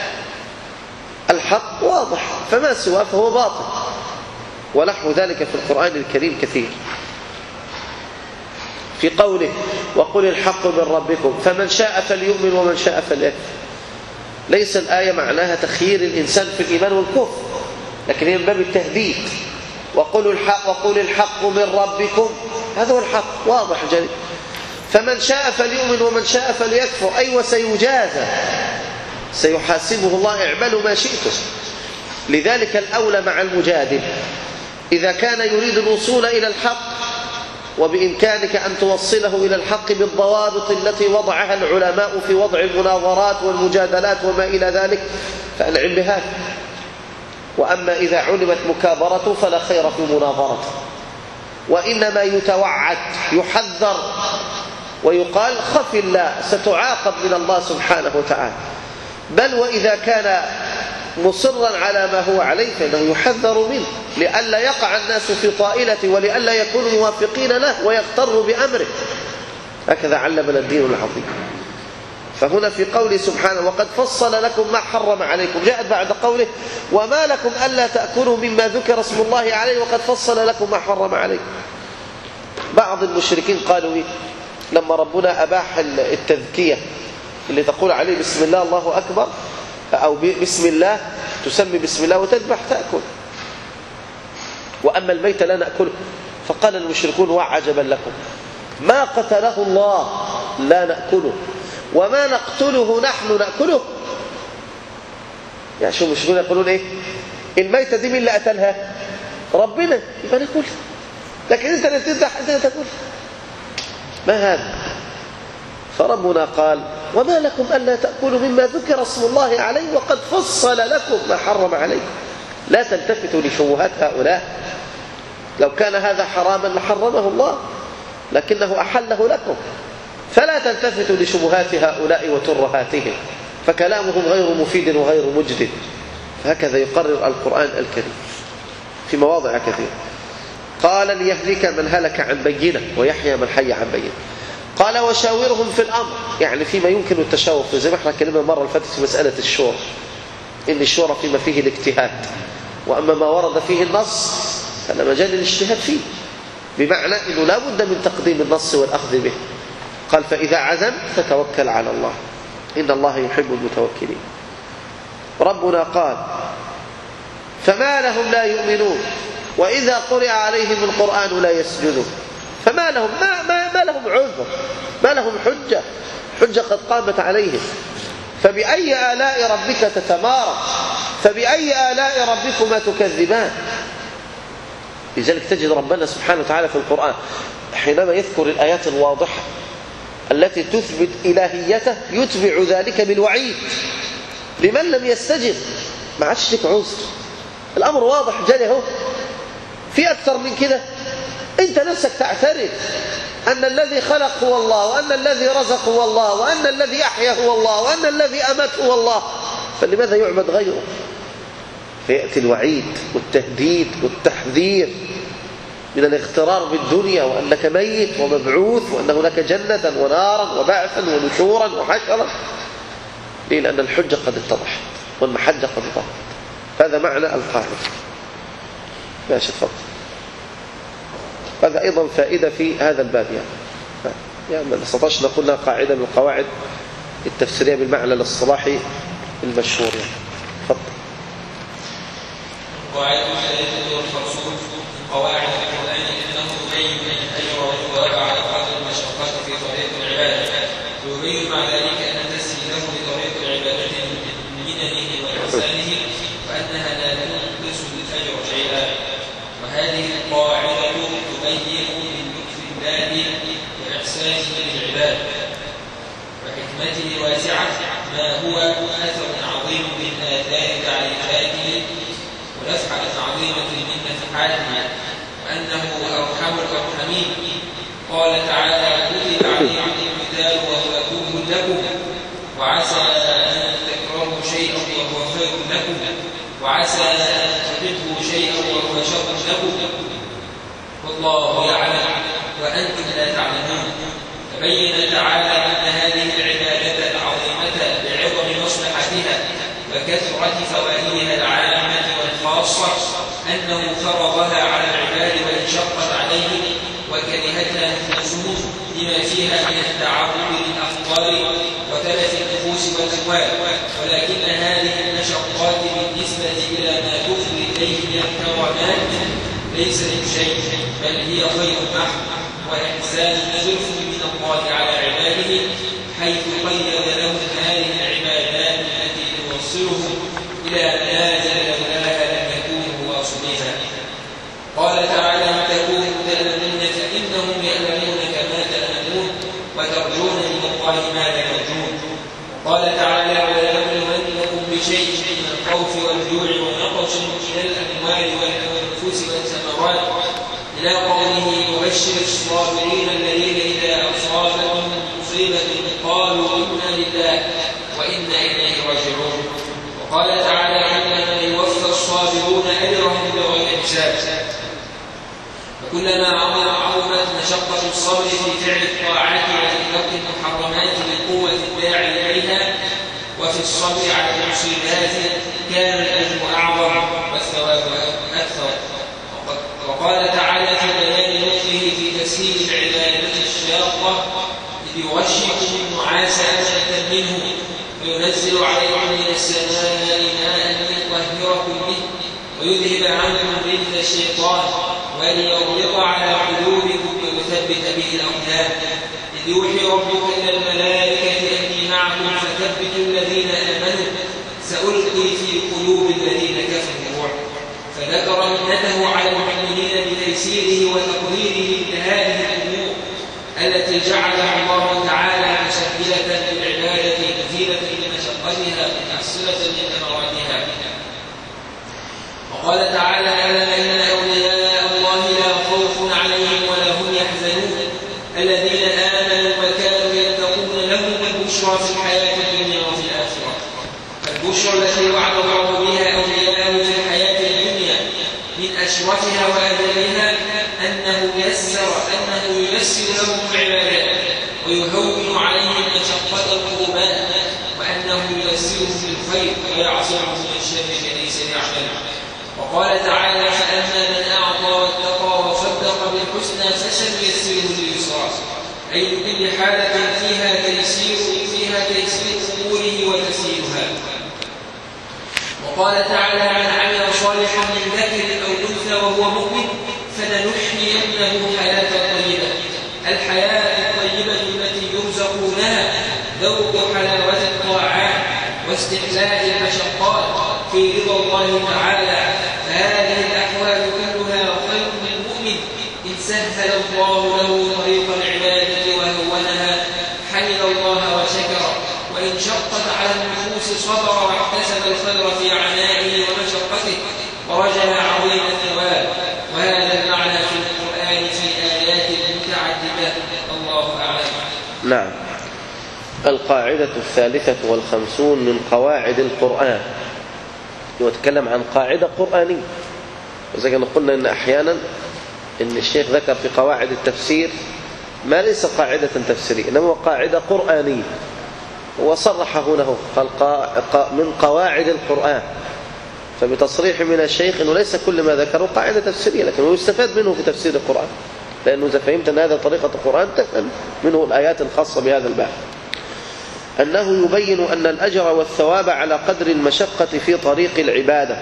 الحق واضح، فما سواه فهو باطل. ونحو ذلك في القرآن الكريم كثير. في قوله: وقل الحق من ربكم فمن شاء فليؤمن ومن شاء فليكفر. ليس الآية معناها تخيير الإنسان في الإيمان والكفر، لكن هي من باب التهديد. وقل الحق وقل الحق من ربكم، هذا هو الحق واضح جلي. فمن شاء فليؤمن ومن شاء فليكفر، أي أيوة وسيجازى، سيحاسبه الله: اعملوا ما شئتم. لذلك الأولى مع المجادل إذا كان يريد الوصول إلى الحق، وبإمكانك أن توصله إلى الحق بالضوابط التي وضعها العلماء في وضع المناظرات والمجادلات وما إلى ذلك، فأنعم بهذا. وأما إذا علمت مكابرته فلا خير في مناظرته، وإنما يتوعد، يحذر، ويقال: خف الله، ستعاقب من الله سبحانه وتعالى. بل وإذا كان مصرا على ما هو عليه فإنه يحذر منه، لئلا يقع الناس في طائلته، ولئلا يكونوا موافقين له ويغتروا بأمره. هكذا علمنا الدين العظيم. فهنا في قوله سبحانه: وقد فصل لكم ما حرم عليكم، جاءت بعد قوله: وما لكم ألا تأكلوا مما ذكر اسم الله عليه وقد فصل لكم ما حرم عليكم. بعض المشركين قالوا إيه لما ربنا أباح التذكية اللي تقول عليه بسم الله الله أكبر، أو بسم الله، تسمي بسم الله وتذبح تأكل، وأما الميت لا نأكله. فقال المشركون: وعجبا لكم، ما قتله الله لا نأكله، وما نقتله نحن نأكله. يعني شو المشركون يقولون إيه؟ الميتة دي مين اللي قتلها؟ ربنا، يبقى نأكلها. لكن أنت اللي تذبح أنت اللي تأكلها، ما هذا؟ فربنا قال: وما لكم ألا تأكلوا مما ذكر اسم الله عليه وقد فصل لكم ما حرم عليكم. لا تلتفتوا لشبهات هؤلاء. لو كان هذا حراما لحرمه الله، لكنه أحله لكم، فلا تلتفتوا لشبهات هؤلاء وترهاتهم، فكلامهم غير مفيد وغير مجد. هكذا يقرر القرآن الكريم في مواضع كثيرة. قال ليهلك من هلك عن بينة ويحيى من حي عن بينة. قال وشاورهم في الأمر، يعني فيما يمكن التشاور فيه، زي ما احنا كلمنا المرة اللي فاتت في مسألة الشورى، إن الشورى فيما فيه الاجتهاد، وأما ما ورد فيه النص فلا مجال للاجتهاد فيه، بمعنى أنه لا بد من تقديم النص والأخذ به. قال فإذا عزم فتوكل على الله إن الله يحب المتوكلين. ربنا قال فما لهم لا يؤمنون وإذا قرئ عليهم القرآن لا يسجدون. فما لهم ما, ما, ما لهم عذر، ما لهم حجة، حجة قد قامت عليهم. فبأي آلاء ربك تتمارى، فبأي آلاء ربكما تكذبان. لذلك تجد ربنا سبحانه وتعالى في القرآن حينما يذكر الآيات الواضحة التي تثبت إلهيته يتبع ذلك بالوعيد لمن لم يستجب. ما عادش لك عذر، الأمر واضح جلي اهو. في أكثر من كده؟ أنت نفسك تعترف أن الذي خلق هو الله، وأن الذي رزق هو الله، وأن الذي أحيا هو الله، وأن الذي أمت هو الله، فلماذا يعبد غيره؟ فيأتي الوعيد والتهديد والتحذير من الاغترار بالدنيا، وأنك ميت ومبعوث، وأن هناك جنة ونارا وبعثا ونشورا وحشرا. ليه؟ لأن الحجة قد اتضحت والمحجة قد ظهرت. هذا معنى القاعدة. ماشي، تفضل. هذا أيضا فائدة في هذا الباب، يعني يعني ما نستطيعش نقول لها قاعدة من القواعد التفسيرية بالمعنى الاصطلاحي المشهور. يعني تفضل. قواعد الشريعة والفرسول قواعد القرآن أنه يبين الأجر والثواب على قدر المشقة في طريق العبادة، ويبين مع ذلك أن تسهيله لطريق العبادة من مننه وإحسانه، وأنها لا تنقص الأجر شيئا. وهذه القاعدة تبين من لطف الله وإحسانه للعباد وحكمته الواسعة ما هو أثر عظيم من آثار تعريفاته ونفعة عظيمة من نفحاته، وأنه أرحم الراحمين. قال تعالى كتب عليكم القتال وهو كره لكم وعسى أن تكرهوا شيئا وهو خير لكم وعسى أن تحبوا شيئا وهو شر لكم والله يعلم وأنتم لا تعلمون. فبين تعالى أن هذه العبادة العظيمة بعظم مصلحتها وكثرة فوائدها العامة والخاصة أنه فرضها على العباد وإن شقت عليهم وكرهتها نفوسهم لما فيها من التعرض للأخطار وتلف النفوس والأموال، ولكن هذه المشقات بالنسبة إلى ما تفضي إليه من الكرامات ليس من شيء، بل هي خير محض وإحسان زلف من الله على عباده، حيث قيد لهم هذه العبادات التي توصلهم إلى منازل لولاها لم يكونوا واصليها. قال تعالى إن تكونوا تأمنون فإنهم يأمنون كما تأمنون وترجون من الله ما لا يرجون. قال تعالى ولنبلونكم بشيء من الخوف والجوع ونقص من الأموال والأنفس والثمرات إلى قوله يبشر الصابرين الذين إذا أصابتهم مصيبة قالوا إنا لله وإنا إليه راجعون. وقال تعالى إنما يوفى الصابرون أجرهم بغير حساب. وكلما عظمت مشقة الصبر في فعل الطاعات وترك المحرمات لقوة الداعي إليها وفي الصبر على المصيبات كان الأجر أعظم والثواب أكثر. وقال تعالى في بيان لطفه في تسهيل العبادة الشاقة إذ يغشكم النعاس أمنة منه وينزل عليكم من السماء ماء ليطهركم به ويذهب عنكم رجز الشيطان وليربط على قلوبكم ويثبت به الأقدام إذ يوحي ربك إلى الملائكة أني معكم فثبتوا الذين آمنوا سألقي في قلوب الذين كفروا الرعب. فذكر منته على المؤمنين بتيسيره وتقديره لهذه الأمور التي جعلها الله تعالى مسهلة للعبادة مثيرة لمشقتها محصلة لثمراتها. وقال تعالى: ألا إن أولياء الله لا خوف عليهم ولا هم يحزنون الذين آمنوا وكانوا يتقون لهم البشرى في الحياة الدنيا وفي الآخرة. البشرى التي وعد الله بها أولياءه في الحياة الدنيا من أشرفها وأجلها أنه يسر أنه ييسر لهم العبادات ويهون عليهم مشقة القربات، وأنه ييسرهم بالخير ويعصمهم من الشر ليس يعمل. وقال تعالى: فأما من أعطى واتقى وصدق بالحسنى فسنيسره لليسرى، أي لكل حالة فيها تيسير فيها تيسير أموره وتسهيلها. وقال تعالى: من عمل صالحا من ذكر أو أنثى وهو مؤمن فلنحيينه حياة طيبة. الحياة الطيبة التي يرزقونها ذوق حلاوة الطاعات واستحلال المشقات في رضا الله تعالى. فهذه الأحوال كلها خير للمؤمن إن سهل الله له طريق العبادة وهونها حمد الله وشكر، وإن شقت على النفوس صبر واحتسب الخير في عنائه ومشقته ورجى عظيم الثواب. وهذا المعنى في القرآن في آيات متعددة. الله أعلم. نعم. القاعدة الثالثة والخمسون من قواعد القرآن، يتكلم عن قاعدة قرآنية. وزي ما قلنا إن أحيانا إن الشيخ ذكر في قواعد التفسير ما ليس قاعدة تفسيرية إنما قاعدة قرآنية، وصرح هنا قال من قواعد القرآن، فبتصريح من الشيخ أنه ليس كل ما ذكره قاعدة تفسيرية، لكنه يستفاد منه في تفسير القرآن، لأنه إذا فهمت أن هذا طريقة القرآن تفهم منه الآيات الخاصة بهذا الباب. أنه يبين أن الأجر والثواب على قدر المشقة في طريق العبادة،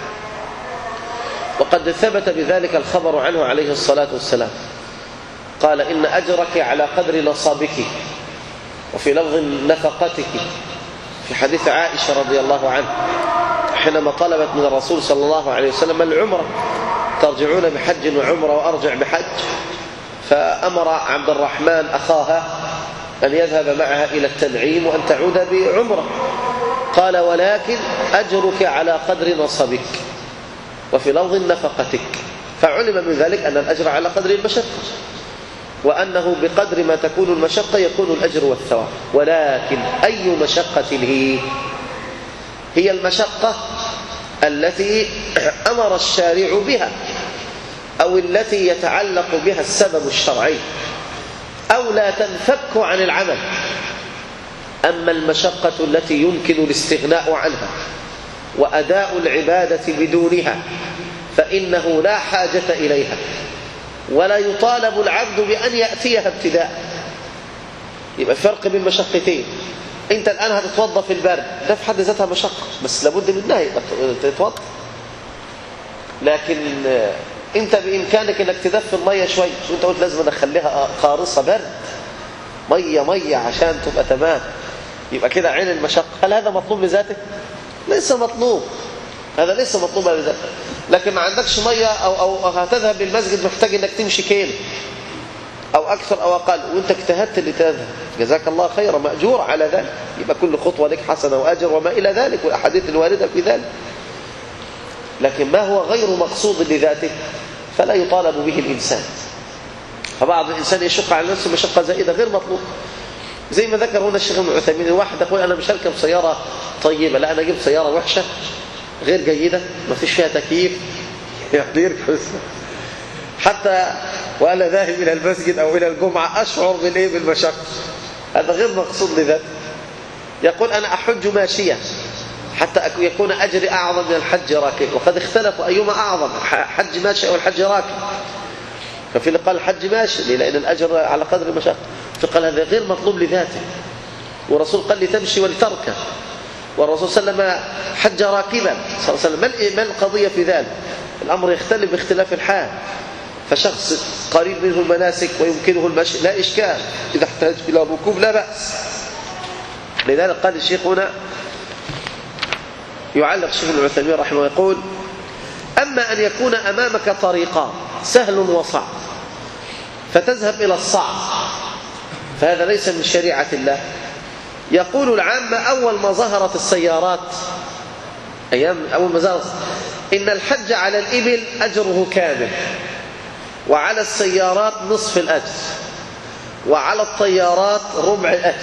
وقد ثبت بذلك الخبر عنه عليه الصلاة والسلام، قال: إن أجرك على قدر نصابك، وفي لفظ نفقتك في حديث عائشة رضي الله عنها حينما طلبت من الرسول صلى الله عليه وسلم العمرة: ترجعون بحج وعمرة وأرجع بحج، فأمر عبد الرحمن أخاها أن يذهب معها إلى التنعيم وأن تعود بعمرة. قال: ولكن أجرك على قدر نصبك، وفي لفظ نفقتك. فعلم من ذلك أن الأجر على قدر المشقة، وأنه بقدر ما تكون المشقة يكون الأجر والثواب. ولكن أي مشقة هي؟ هي المشقة التي أمر الشارع بها، أو التي يتعلق بها السبب الشرعي، أو لا تنفك عن العمل. أما المشقة التي يمكن الاستغناء عنها وأداء العبادة بدونها فإنه لا حاجة إليها، ولا يطالب العبد بأن يأتيها ابتداء. يبقى فرق بين مشقتين. أنت الآن هتتوضى في البرد، ده في حد ذاتها مشقة، بس لابد منها يبقى تتوضى. لكن أنت بإمكانك أنك تدفي المية شوي، وأنت قلت لازم أخليها قارصة برد، مية مية عشان تبقى تمام، يبقى كده عين المشقة. هل هذا مطلوب لذاته؟ ليس مطلوب، هذا ليس مطلوب لذاته. لكن ما عندكش مية أو, أو هتذهب للمسجد محتاج أنك تمشي كيلو أو أكثر أو أقل، وأنت اجتهدت لتذهب، جزاك الله خيرا، مأجور على ذلك، يبقى كل خطوة لك حسنة وأجر وما إلى ذلك، والأحاديث الواردة في ذلك. لكن ما هو غير مقصود لذاته فلا يطالب به الإنسان. فبعض الإنسان يشق على نفسه مشقة زائدة غير مطلوب، زي ما ذكر هنا الشيخ ابن عثيمين. الواحد يقول: أنا مش هركب سيارة طيبة، لا أنا جبت سيارة وحشة غير جيدة ما فيش فيها تكييف، يعني يركب حتى وأنا ذاهب إلى المسجد أو إلى الجمعة أشعر بالإيه بالمشقة. هذا غير مقصود لذاته. يقول: أنا أحج ماشية حتى يكون أجري أعظم من الحج راكب، وقد اختلفوا أيهما أعظم، حج ماشي أو الحج راكب. ففي اللي قال الحج ماشي لأن الأجر على قدر المشقة، فقال هذا غير مطلوب لذاته. والرسول قال لي تمشي ولتركب، والرسول صلى الله عليه وسلم حج راكبا صلى الله عليه وسلم. ما القضية في ذلك؟ الأمر يختلف باختلاف الحال. فشخص قريب منه المناسك ويمكنه المشي لا إشكال، إذا احتاج إلى ركوب لا بأس. لذلك قال الشيخ هنا يعلق الشيخ ابن عثيمين رحمه الله يقول: أما أن يكون أمامك طريقان سهل وصعب فتذهب إلى الصعب فهذا ليس من شريعة الله. يقول العامة أول ما ظهرت السيارات، أيام أول ما ظهرت إن الحج على الإبل أجره كامل، وعلى السيارات نصف الأجر، وعلى الطيارات ربع الأجر.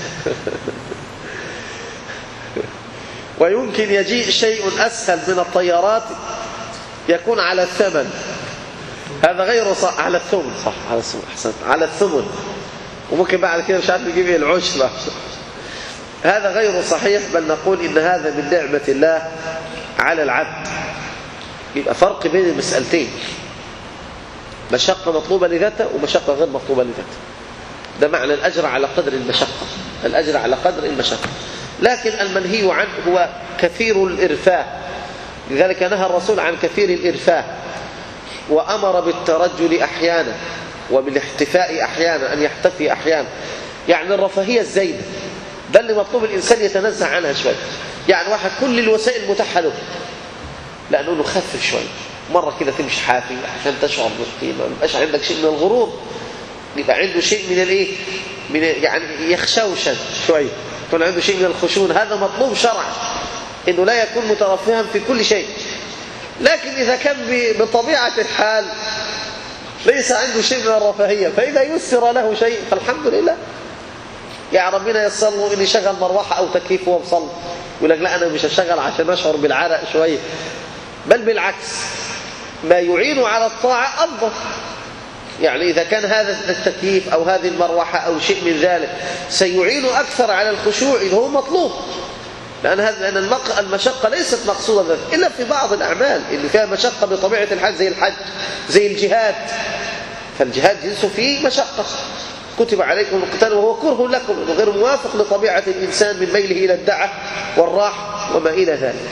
ويمكن يجيء شيء أسهل من الطيارات يكون على الثمن، هذا غير صح، على الثمن، صح، على الثمن، أحسنت، على الثمن، وممكن بعد كده مش عارف نجيب العشرة. هذا غير صحيح، بل نقول إن هذا من نعمة الله على العبد. يبقى فرق بين المسألتين، مشقة مطلوبة لذاتها ومشقة غير مطلوبة لذاتها. ده معنى الأجر على قدر المشقة، الأجر على قدر المشقة. لكن المنهي عنه هو كثير الإرفاه، لذلك نهى الرسول عن كثير الإرفاه، وأمر بالترجل أحيانا وبالاحتفاء أحيانا، أن يحتفي أحيانا. يعني الرفاهية الزايدة ده اللي مطلوب الإنسان يتنزع عنها شوي. يعني واحد كل الوسائل متاحة له، لا نقول له خفف شوي، مرة كده تمشي حافي عشان تشعر بالقيمة، ما يبقاش عندك شيء من الغرور، يبقى عنده شيء من الايه، من يعني يخشوشن شوي، يكون عنده شيء من الخشون. هذا مطلوب شرعا، انه لا يكون مترفها في كل شيء. لكن اذا كان بطبيعة الحال ليس عنده شيء من الرفاهية، فاذا يسر له شيء فالحمد لله. يعني ربنا يسر له ان يشغل مروحة او تكييف وهو مصلي، يقول لك لا انا مش هشغل عشان اشعر بالعرق شوية، بل بالعكس ما يعين على الطاعة أفضل. يعني إذا كان هذا التكييف أو هذه المروحة أو شيء من ذلك سيعين أكثر على الخشوع اللي هو مطلوب، لأن هذا لأن المشقة ليست مقصودة إلا في بعض الأعمال اللي فيها مشقة بطبيعة الحال، زي الحج، زي الجهاد. فالجهاد جنسه فيه مشقة، كتب عليكم القتال وهو كره لكم، غير موافق لطبيعة الإنسان من ميله إلى الدعة والراحة وما إلى ذلك.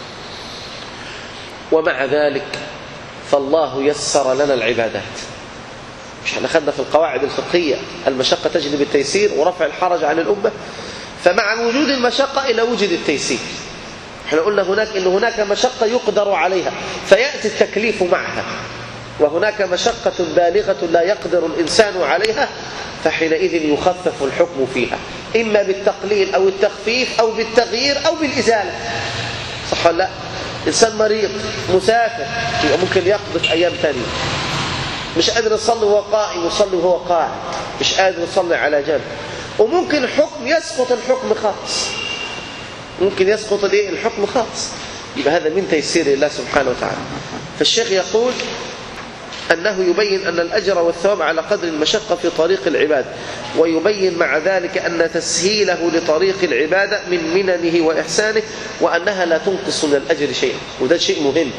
ومع ذلك فالله يسر لنا العبادات. مش احنا خدنا في القواعد الفقهية المشقة تجلب التيسير ورفع الحرج عن الأمة، فمع وجود المشقة إلى وجد التيسير. احنا قلنا هناك إن هناك مشقة يقدر عليها فيأتي التكليف معها، وهناك مشقة بالغة لا يقدر الإنسان عليها فحينئذ يخفف الحكم فيها، إما بالتقليل أو التخفيف أو بالتغيير أو بالإزالة. صح ولا لا؟ إنسان مريض مسافر يبقى ممكن يقضي أيام ثانية، مش قادر يصلي وهو قائم يصلي وهو قاعد، مش قادر يصلي على جنب. وممكن حكم يسقط الحكم خاص، ممكن يسقط الايه الحكم خاص، يبقى هذا من تيسير الله سبحانه وتعالى. فالشيخ يقول أنه يبين أن الأجر والثواب على قدر المشقة في طريق العبادة، ويبين مع ذلك أن تسهيله لطريق العبادة من مننه وإحسانه، وأنها لا تنقص من الأجر شيئا. وده شيء مهم،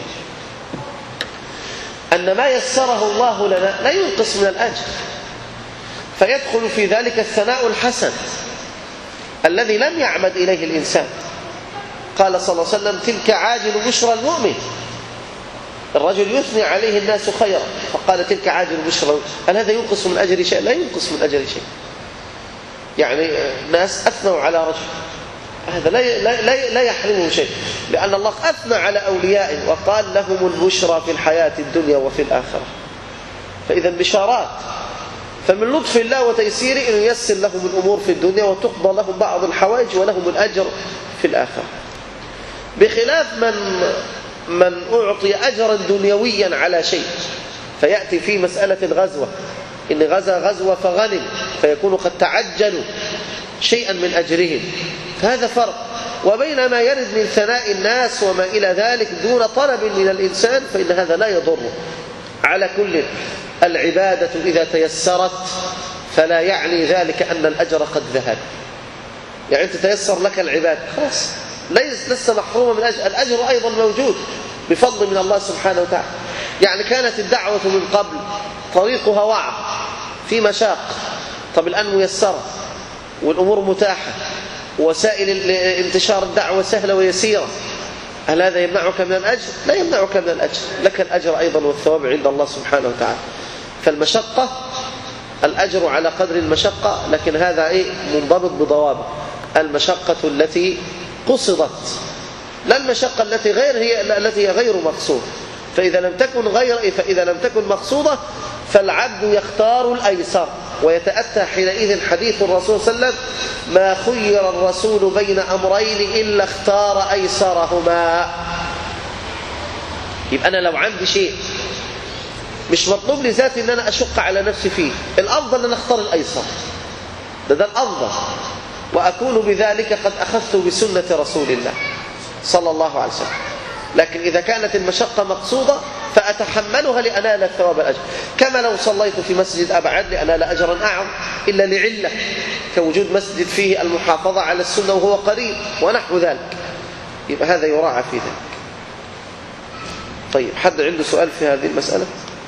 أن ما يسره الله لنا لا ينقص من الأجر، فيدخل في ذلك الثناء الحسن الذي لم يعمد إليه الإنسان. قال صلى الله عليه وسلم: تلك عاجل بشرى المؤمن. الرجل يثني عليه الناس خيرا، فقال: تلك عاجل بشرى. هل هذا ينقص من أجر شيء؟ لا ينقص من أجر شيء. يعني ناس أثنوا على رجل، هذا لا لا لا يحرمه شيء، لأن الله أثنى على أوليائه وقال: لهم البشرى في الحياة الدنيا وفي الآخرة. فإذا بشارات. فمن لطف الله وتيسيره أن ييسر لهم الأمور في الدنيا وتقضى لهم بعض الحوائج ولهم الأجر في الآخرة، بخلاف من من أعطي أجرا دنيويا على شيء، فيأتي في مسألة الغزوة، إن غزا غزوة فغنم، فيكون قد تعجلوا شيئا من أجرهم. فهذا فرق. وبين ما يرد من ثناء الناس وما إلى ذلك دون طلب من الإنسان، فإن هذا لا يضره. على كل، العبادة إذا تيسرت فلا يعني ذلك أن الأجر قد ذهب. يعني أنت تيسر لك العبادة خلاص، لست محروما من الأجر، الأجر أيضا موجود بفضل من الله سبحانه وتعالى. يعني كانت الدعوة من قبل طريقها وعر في مشاق، طب الآن ميسرة والأمور متاحة، وسائل انتشار الدعوة سهلة ويسيرة، هل هذا يمنعك من الأجر؟ لا يمنعك من الأجر، لك الأجر أيضا والثواب عند الله سبحانه وتعالى. فالمشقة الأجر على قدر المشقة، لكن هذا إيه منضبط بضوابط. المشقة التي قصدت، لا المشقة التي غير هي التي هي غير مقصودة. فإذا لم تكن غير فإذا لم تكن مقصودة فالعبد يختار الأيسر، ويتأتى حينئذ حديث الرسول صلى الله عليه وسلم: ما خير الرسول بين أمرين إلا اختار أيسرهما. يبقى أنا لو عندي شيء مش مطلوب لي ذاتي ان انا اشق على نفسي فيه، الافضل ان انا اختار الايسر، ده ده الافضل، واكون بذلك قد اخذت بسنة رسول الله صلى الله عليه وسلم. لكن اذا كانت المشقة مقصودة فاتحملها لانال الثواب الاجر، كما لو صليت في مسجد ابعد لانال اجرا اعظم الا لعلة كوجود مسجد فيه المحافظة على السنة وهو قريب ونحو ذلك، يبقى هذا يراعى في ذلك. طيب، حد عنده سؤال في هذه المسألة؟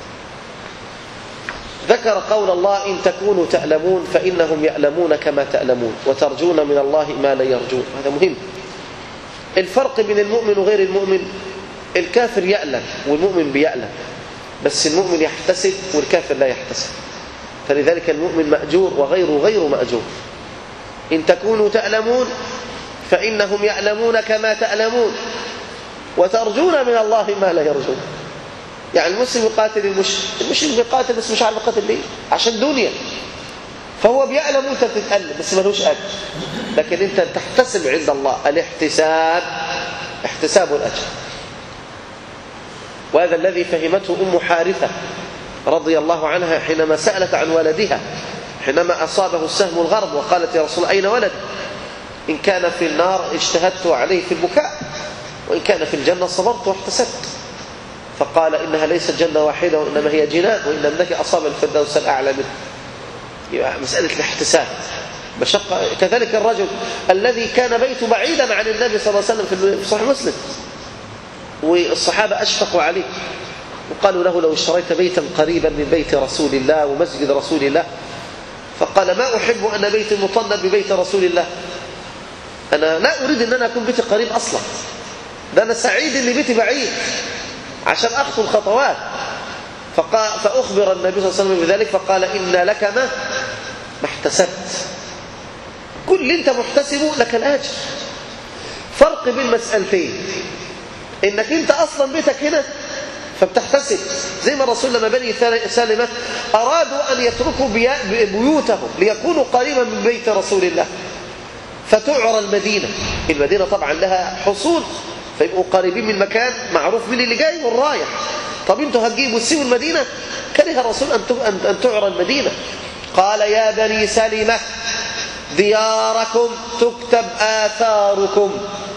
ذكر قول الله إن تكونوا تألمون فإنهم يألمون كما تألمون وترجون من الله ما لا يرجون. هذا مهم. الفرق بين المؤمن وغير المؤمن، الكافر يألم والمؤمن بيألم، بس المؤمن يحتسب والكافر لا يحتسب، فلذلك المؤمن مأجور وغيره غير مأجور. إن تكونوا تألمون فإنهم يألمون كما تألمون وترجون من الله ما لا يرجون. يعني المسلم يقاتل المشرك، المشرك بيقاتل بس مش عارف يقاتل ليه، عشان دنيا، فهو بيألم وانت بتتألم بس ملوش أجر، لكن انت تحتسب عند الله الاحتساب، احتساب الأجر. وهذا الذي فهمته أم حارثة رضي الله عنها حينما سألت عن ولدها حينما أصابه السهم الغرب، وقالت يا رسول أين ولد؟ إن كان في النار اجتهدت عليه في البكاء، وإن كان في الجنة صبرت واحتسبت. فقال إنها ليست جنة واحدة وإنما هي جنان، وإن ابنك أصاب الفردوس الأعلى منه. يبقى مسألة الاحتساب مشقة. كذلك الرجل الذي كان بيته بعيدا عن النبي صلى الله عليه وسلم في صحيح مسلم، والصحابة أشفقوا عليه وقالوا له لو اشتريت بيتا قريبا من بيت رسول الله ومسجد رسول الله، فقال ما أحب أن بيتي مطنب ببيت رسول الله، أنا لا أريد أن أنا أكون بيتي قريب أصلا، ده أنا سعيد اللي بيتي بعيد عشان أخطو الخطوات. فأخبر النبي صلى الله عليه وسلم بذلك فقال إن لك ما ما احتسبت، كل اللي انت محتسبه لك الأجر. فرق بين مسألتين، إنك انت أصلا بيتك هنا فبتحتسب، زي ما الرسول لما بني سالمة أرادوا أن يتركوا بيوتهم ليكونوا قريبا من بيت رسول الله، فتعرى المدينة، المدينة طبعا لها حصول، فيبقوا قريبين من مكان معروف من اللي جاي والرايح. طب انتوا هتجيبوا تسيبوا المدينة؟ كره الرسول أن تعرى المدينة. قال يا بني سلمة دياركم تكتب آثاركم،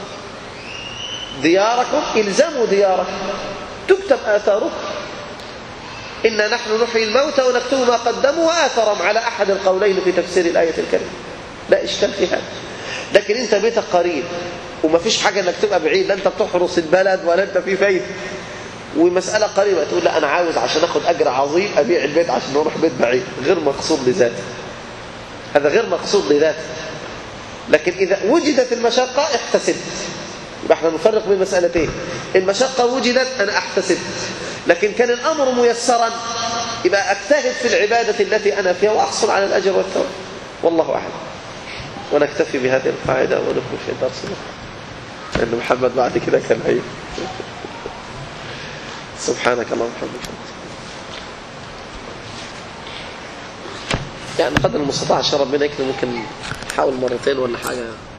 دياركم الزموا دياركم تكتب آثاركم، إنا نحن نحيي الموتى ونكتب ما قدموا وآثرهم، على أحد القولين في تفسير الآية الكريمة، لا إشكال في هذا. لكن انت بيتك قريب وما فيش حاجة انك تبقى بعيد، لا انت بتحرس البلد ولا انت في فايدة، ومسألة قريبة تقول لا أنا عاوز عشان أخذ أجر عظيم أبيع البيت عشان أروح بيت بعيد، غير مقصود لذاته، هذا غير مقصود لذاته. لكن إذا وجدت المشقة احتسبت، يبقى احنا نفرق بين مسألتين، المشقة وجدت أنا احتسبت، لكن كان الأمر ميسرا يبقى أجتهد في العبادة التي أنا فيها وأحصل على الأجر والثواب، والله أعلم. ونكتفي بهذه القاعدة ونكمل في درسنا، لأن محمد بعد كده كان عيب. سبحانك اللهم وبحمدك، يعني قدر المستطاع عشان ربنا يكرم، ممكن نحاول مرتين ولا حاجة.